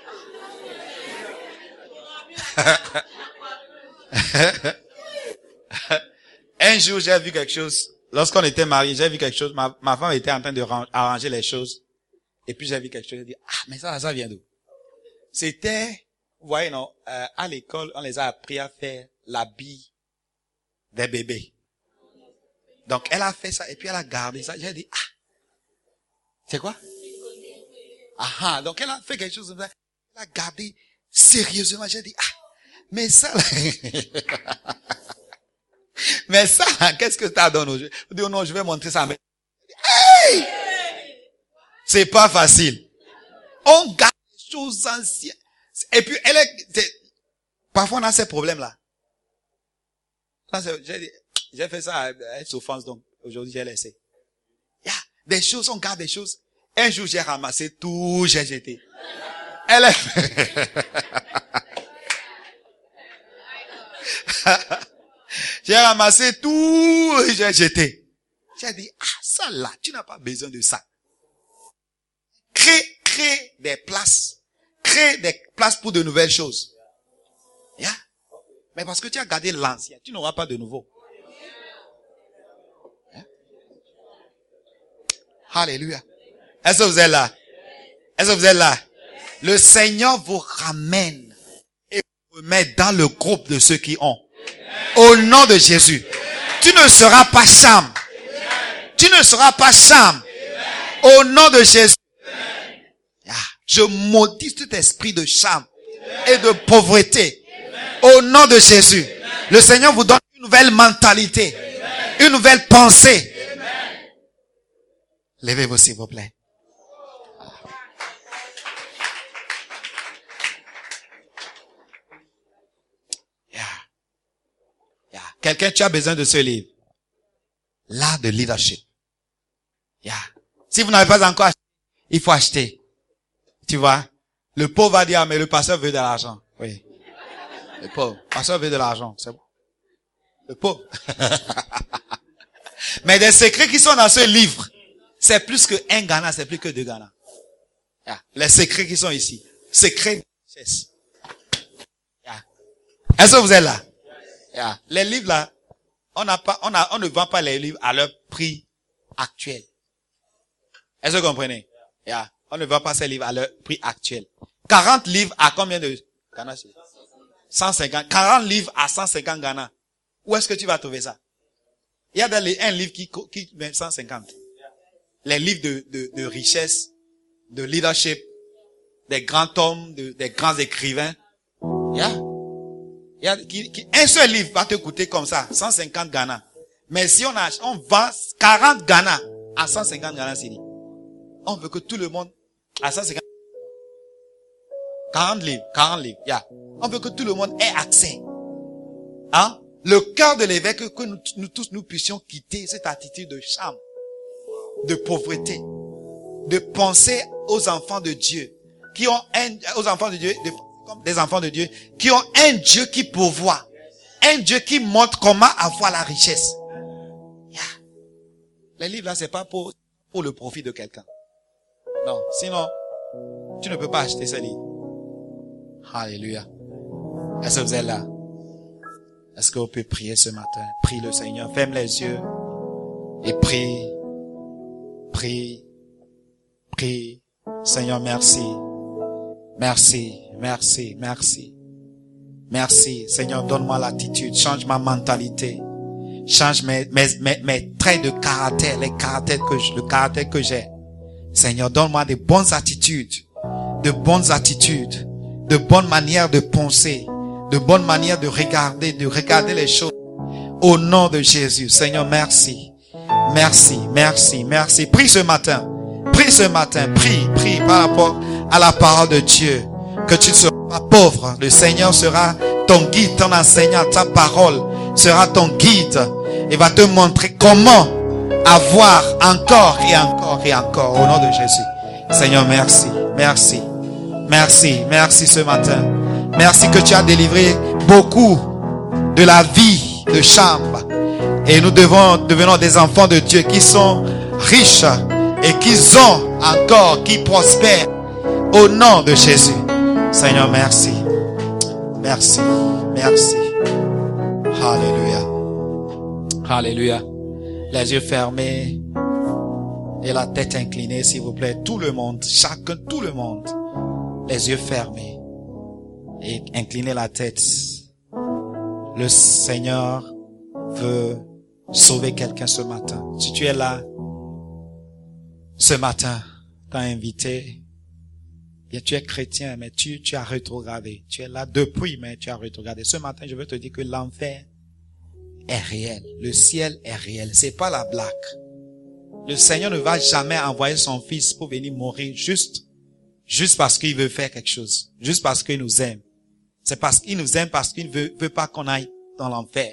Un jour, j'ai vu quelque chose. Lorsqu'on était mariés, j'ai vu quelque chose. Ma, ma femme était en train de ran- arranger les choses. Et puis j'ai vu quelque chose. J'ai dit, ah, mais ça, ça vient d'où? C'était, vous voyez, non, euh, à l'école, on les a appris à faire l'habit des bébés. Donc, elle a fait ça, et puis elle a gardé ça. J'ai dit, ah, c'est quoi? Ah, ah, donc elle a fait quelque chose. Elle a gardé sérieusement. J'ai dit, ah, mais ça, là, mais ça, qu'est-ce que ça donne aujourd'hui? Je dis, oh non, je vais montrer ça. Hey! C'est pas facile. On garde les choses anciennes. Et puis, elle est, c'est, parfois on a ces problèmes-là. J'ai, j'ai fait ça à souffrance, donc aujourd'hui j'ai laissé. Il y a des choses, on garde des choses. Un jour j'ai ramassé tout, j'ai jeté. Elle est... J'ai ramassé tout, j'ai jeté. J'ai dit, ah, ça là, tu n'as pas besoin de ça. Crée, crée des places. Crée des places pour de nouvelles choses. Yeah. Mais parce que tu as gardé l'ancien, tu n'auras pas de nouveau. Yeah. Alléluia. Est-ce que vous êtes là? Est-ce que vous êtes là? Le Seigneur vous ramène et vous met dans le groupe de ceux qui ont. Au nom de Jésus. Tu ne seras pas chambre. Tu ne seras pas chambre. Au nom de Jésus. Ah, je maudis tout esprit de chambre et de pauvreté. Au nom de Jésus. Le Seigneur vous donne une nouvelle mentalité. Une nouvelle pensée. Levez-vous s'il vous plaît. Quelqu'un, tu as besoin de ce livre. L'art de leadership. Yeah. Si vous n'avez pas encore acheté, il faut acheter. Tu vois? Le pauvre va dire, mais le pasteur veut de l'argent. Oui. Le pauvre. Le pasteur veut de l'argent. C'est bon. Le pauvre. Mais des secrets qui sont dans ce livre, c'est plus que un Ghana, c'est plus que deux Ghana. Yeah. Les secrets qui sont ici. Secrets de richesse. Yeah. Est-ce que vous êtes là? Yeah. Les livres là, on n'a pas, on a, on ne vend pas les livres à leur prix actuel. Est-ce que vous comprenez? Yeah. On ne vend pas ces livres à leur prix actuel. quarante livres à combien de Ghana? cent cinquante. quarante livres à cent cinquante Ghana. Où est-ce que tu vas trouver ça? Il y a dans les, un livre qui, qui met cent cinquante. Les livres de, de, de richesse, de leadership, des grands hommes, de, des grands écrivains. Yeah. Il y a, qui, qui, un seul livre va te coûter comme ça, cent cinquante Ghana. Mais si on a, on vend quarante Ghana à cent cinquante Ghana, c'est dit. On veut que tout le monde, à cent cinquante, quarante livres, quarante livres, yeah. On veut que tout le monde ait accès. Hein? Le cœur de l'évêque, que nous, nous tous, nous puissions quitter cette attitude de charme, de pauvreté, de penser aux enfants de Dieu, qui ont un, aux enfants de Dieu, de, comme des enfants de Dieu, qui ont un Dieu qui pourvoit, un Dieu qui montre comment avoir la richesse. Yeah. Les livres là, c'est pas pour, pour le profit de quelqu'un. Non. Sinon, tu ne peux pas acheter ces livres. Alléluia. Est-ce que vous êtes là? Est-ce qu'on peut prier ce matin? Prie le Seigneur. Ferme les yeux et prie. Prie. Prie. Seigneur, merci. Merci. Merci. Merci. Merci. Seigneur, donne-moi l'attitude. Change ma mentalité. Change mes, mes, mes, mes traits de caractère, les caractères que je, le caractère que j'ai. Seigneur, donne-moi de bonnes attitudes. De bonnes attitudes. De bonnes manières de penser. De bonnes manières de regarder, de regarder les choses. Au nom de Jésus. Seigneur, merci. Merci, merci, merci. Prie ce matin. Prie ce matin. Prie, prie par rapport à la parole de Dieu. Que tu ne seras pas pauvre. Le Seigneur sera ton guide, ton enseignant. Ta parole sera ton guide. Il va te montrer comment avoir encore et encore et encore. Au nom de Jésus. Seigneur, merci, merci, merci, merci ce matin. Merci que tu as délivré beaucoup de la vie de chambre. Et nous devons devenir des enfants de Dieu qui sont riches et qui ont encore, qui prospèrent au nom de Jésus. Seigneur, merci. Merci. Merci. Alléluia. Alléluia. Les yeux fermés et la tête inclinée, s'il vous plaît. Tout le monde, chacun, tout le monde. Les yeux fermés. Et incliner la tête. Le Seigneur veut sauver quelqu'un ce matin. Si tu es là, ce matin, t'as invité, et tu es chrétien, mais tu, tu as rétrogradé. Tu es là depuis, mais tu as rétrogradé. Ce matin, je veux te dire que l'enfer est réel. Le ciel est réel. C'est pas la blague. Le Seigneur ne va jamais envoyer son fils pour venir mourir juste, juste parce qu'il veut faire quelque chose. Juste parce qu'il nous aime. C'est parce qu'il nous aime, parce qu'il ne veut, veut pas qu'on aille dans l'enfer.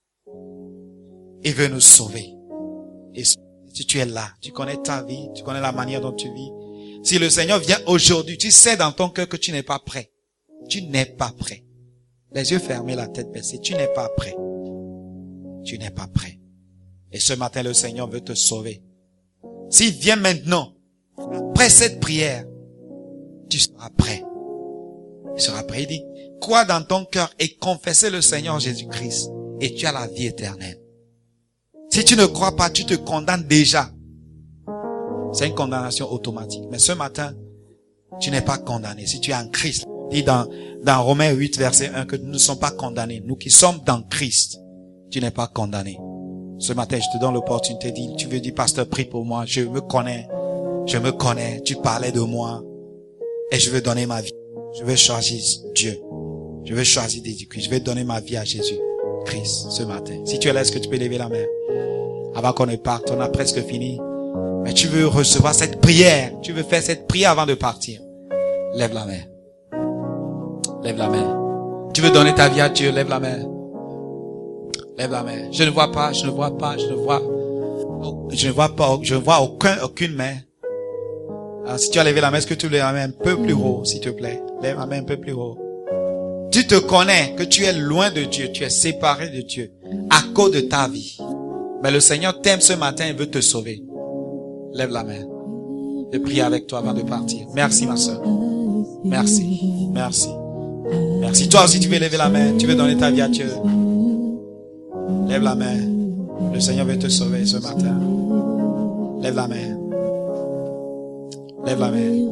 Il veut nous sauver. Et si tu es là, tu connais ta vie, tu connais la manière dont tu vis. Si le Seigneur vient aujourd'hui, tu sais dans ton cœur que tu n'es pas prêt. Tu n'es pas prêt. Les yeux fermés, la tête baissée. Tu n'es pas prêt. Tu n'es pas prêt. Et ce matin, le Seigneur veut te sauver. S'il vient maintenant, après cette prière, tu seras prêt. Tu seras prêt. Il dit, crois dans ton cœur et confessez le Seigneur Jésus-Christ et tu as la vie éternelle. Si tu ne crois pas, tu te condamnes déjà. C'est une condamnation automatique. Mais ce matin, tu n'es pas condamné. Si tu es en Christ, dit dans, dans Romains huit, verset un, que nous ne sommes pas condamnés. Nous qui sommes dans Christ, tu n'es pas condamné. Ce matin, je te donne l'opportunité. Dis, tu veux dire, pasteur, prie pour moi. Je me connais. Je me connais. Tu parlais de moi. Et je veux donner ma vie. Je veux choisir Dieu. Je veux choisir Jésus-Christ. Je vais donner ma vie à Jésus-Christ ce matin. Si tu es là, est-ce que tu peux lever la main? Avant qu'on ne parte, on a presque fini. Mais tu veux recevoir cette prière. Tu veux faire cette prière avant de partir. Lève la main. Lève la main. Tu veux donner ta vie à Dieu. Lève la main. Lève la main. Je ne vois pas, je ne vois pas, je ne vois, je ne vois pas, je ne vois aucun, aucune main. Alors, si tu as levé la main, est-ce que tu lèves la main un peu plus haut, s'il te plaît? Lève la main un peu plus haut. Tu te connais que tu es loin de Dieu, tu es séparé de Dieu à cause de ta vie. Mais le Seigneur t'aime ce matin et veut te sauver. Lève la main. Je prie avec toi avant de partir. Merci, ma soeur. Merci. Merci. Merci. Toi aussi, tu veux lever la main. Tu veux donner ta vie à Dieu. Lève la main. Le Seigneur veut te sauver ce matin. Lève la main. Lève la main.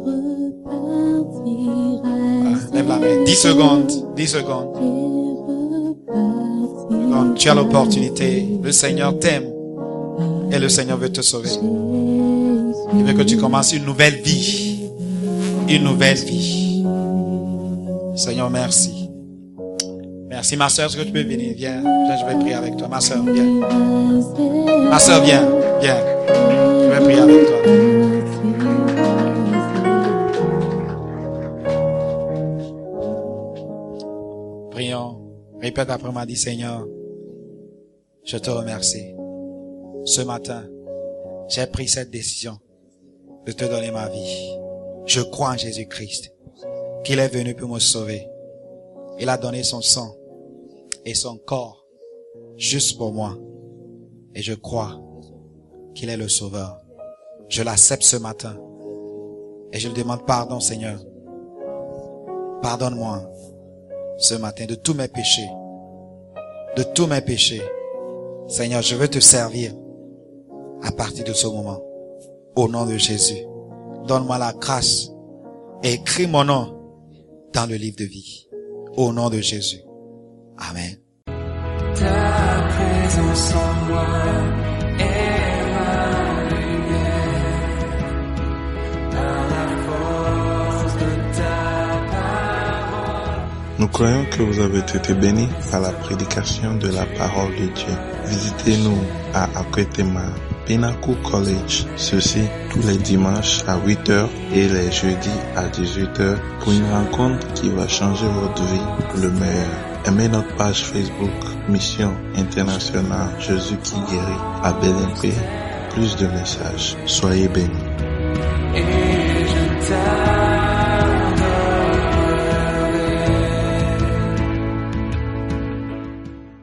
Voilà. Lève la main. Dix secondes. Dix secondes. Donc, tu as l'opportunité. Le Seigneur t'aime. Et le Seigneur veut te sauver. Il veut que tu commences une nouvelle vie. une nouvelle vie. Seigneur, merci. Merci, ma soeur, est-ce que tu peux venir? Viens, je vais prier avec toi. Ma soeur, viens. Ma soeur, viens, viens. Je vais prier avec toi. Prions. Répète après moi, dis Seigneur, je te remercie. Ce matin, j'ai pris cette décision de te donner ma vie. Je crois en Jésus-Christ, qu'il est venu pour me sauver. Il a donné son sang et son corps juste pour moi. Et je crois qu'il est le sauveur. Je l'accepte ce matin. Et je lui demande pardon, Seigneur. Pardonne-moi ce matin de tous mes péchés. De tous mes péchés. Seigneur, je veux te servir à partir de ce moment. Au nom de Jésus. Donne-moi la grâce et écris mon nom dans le livre de vie. Au nom de Jésus. Amen. Ta présence en moi est ma lumière. Par la force de ta parole. Nous croyons que vous avez été bénis par la prédication de la parole de Dieu. Visitez-nous à Akwetema Pinnacle College, ceci tous les dimanches à huit heures et les jeudis à dix-huit heures pour une rencontre qui va changer votre vie pour le meilleur. Aimez notre page Facebook Mission Internationale Jésus qui guérit à Bellempe. Plus de messages. Soyez bénis.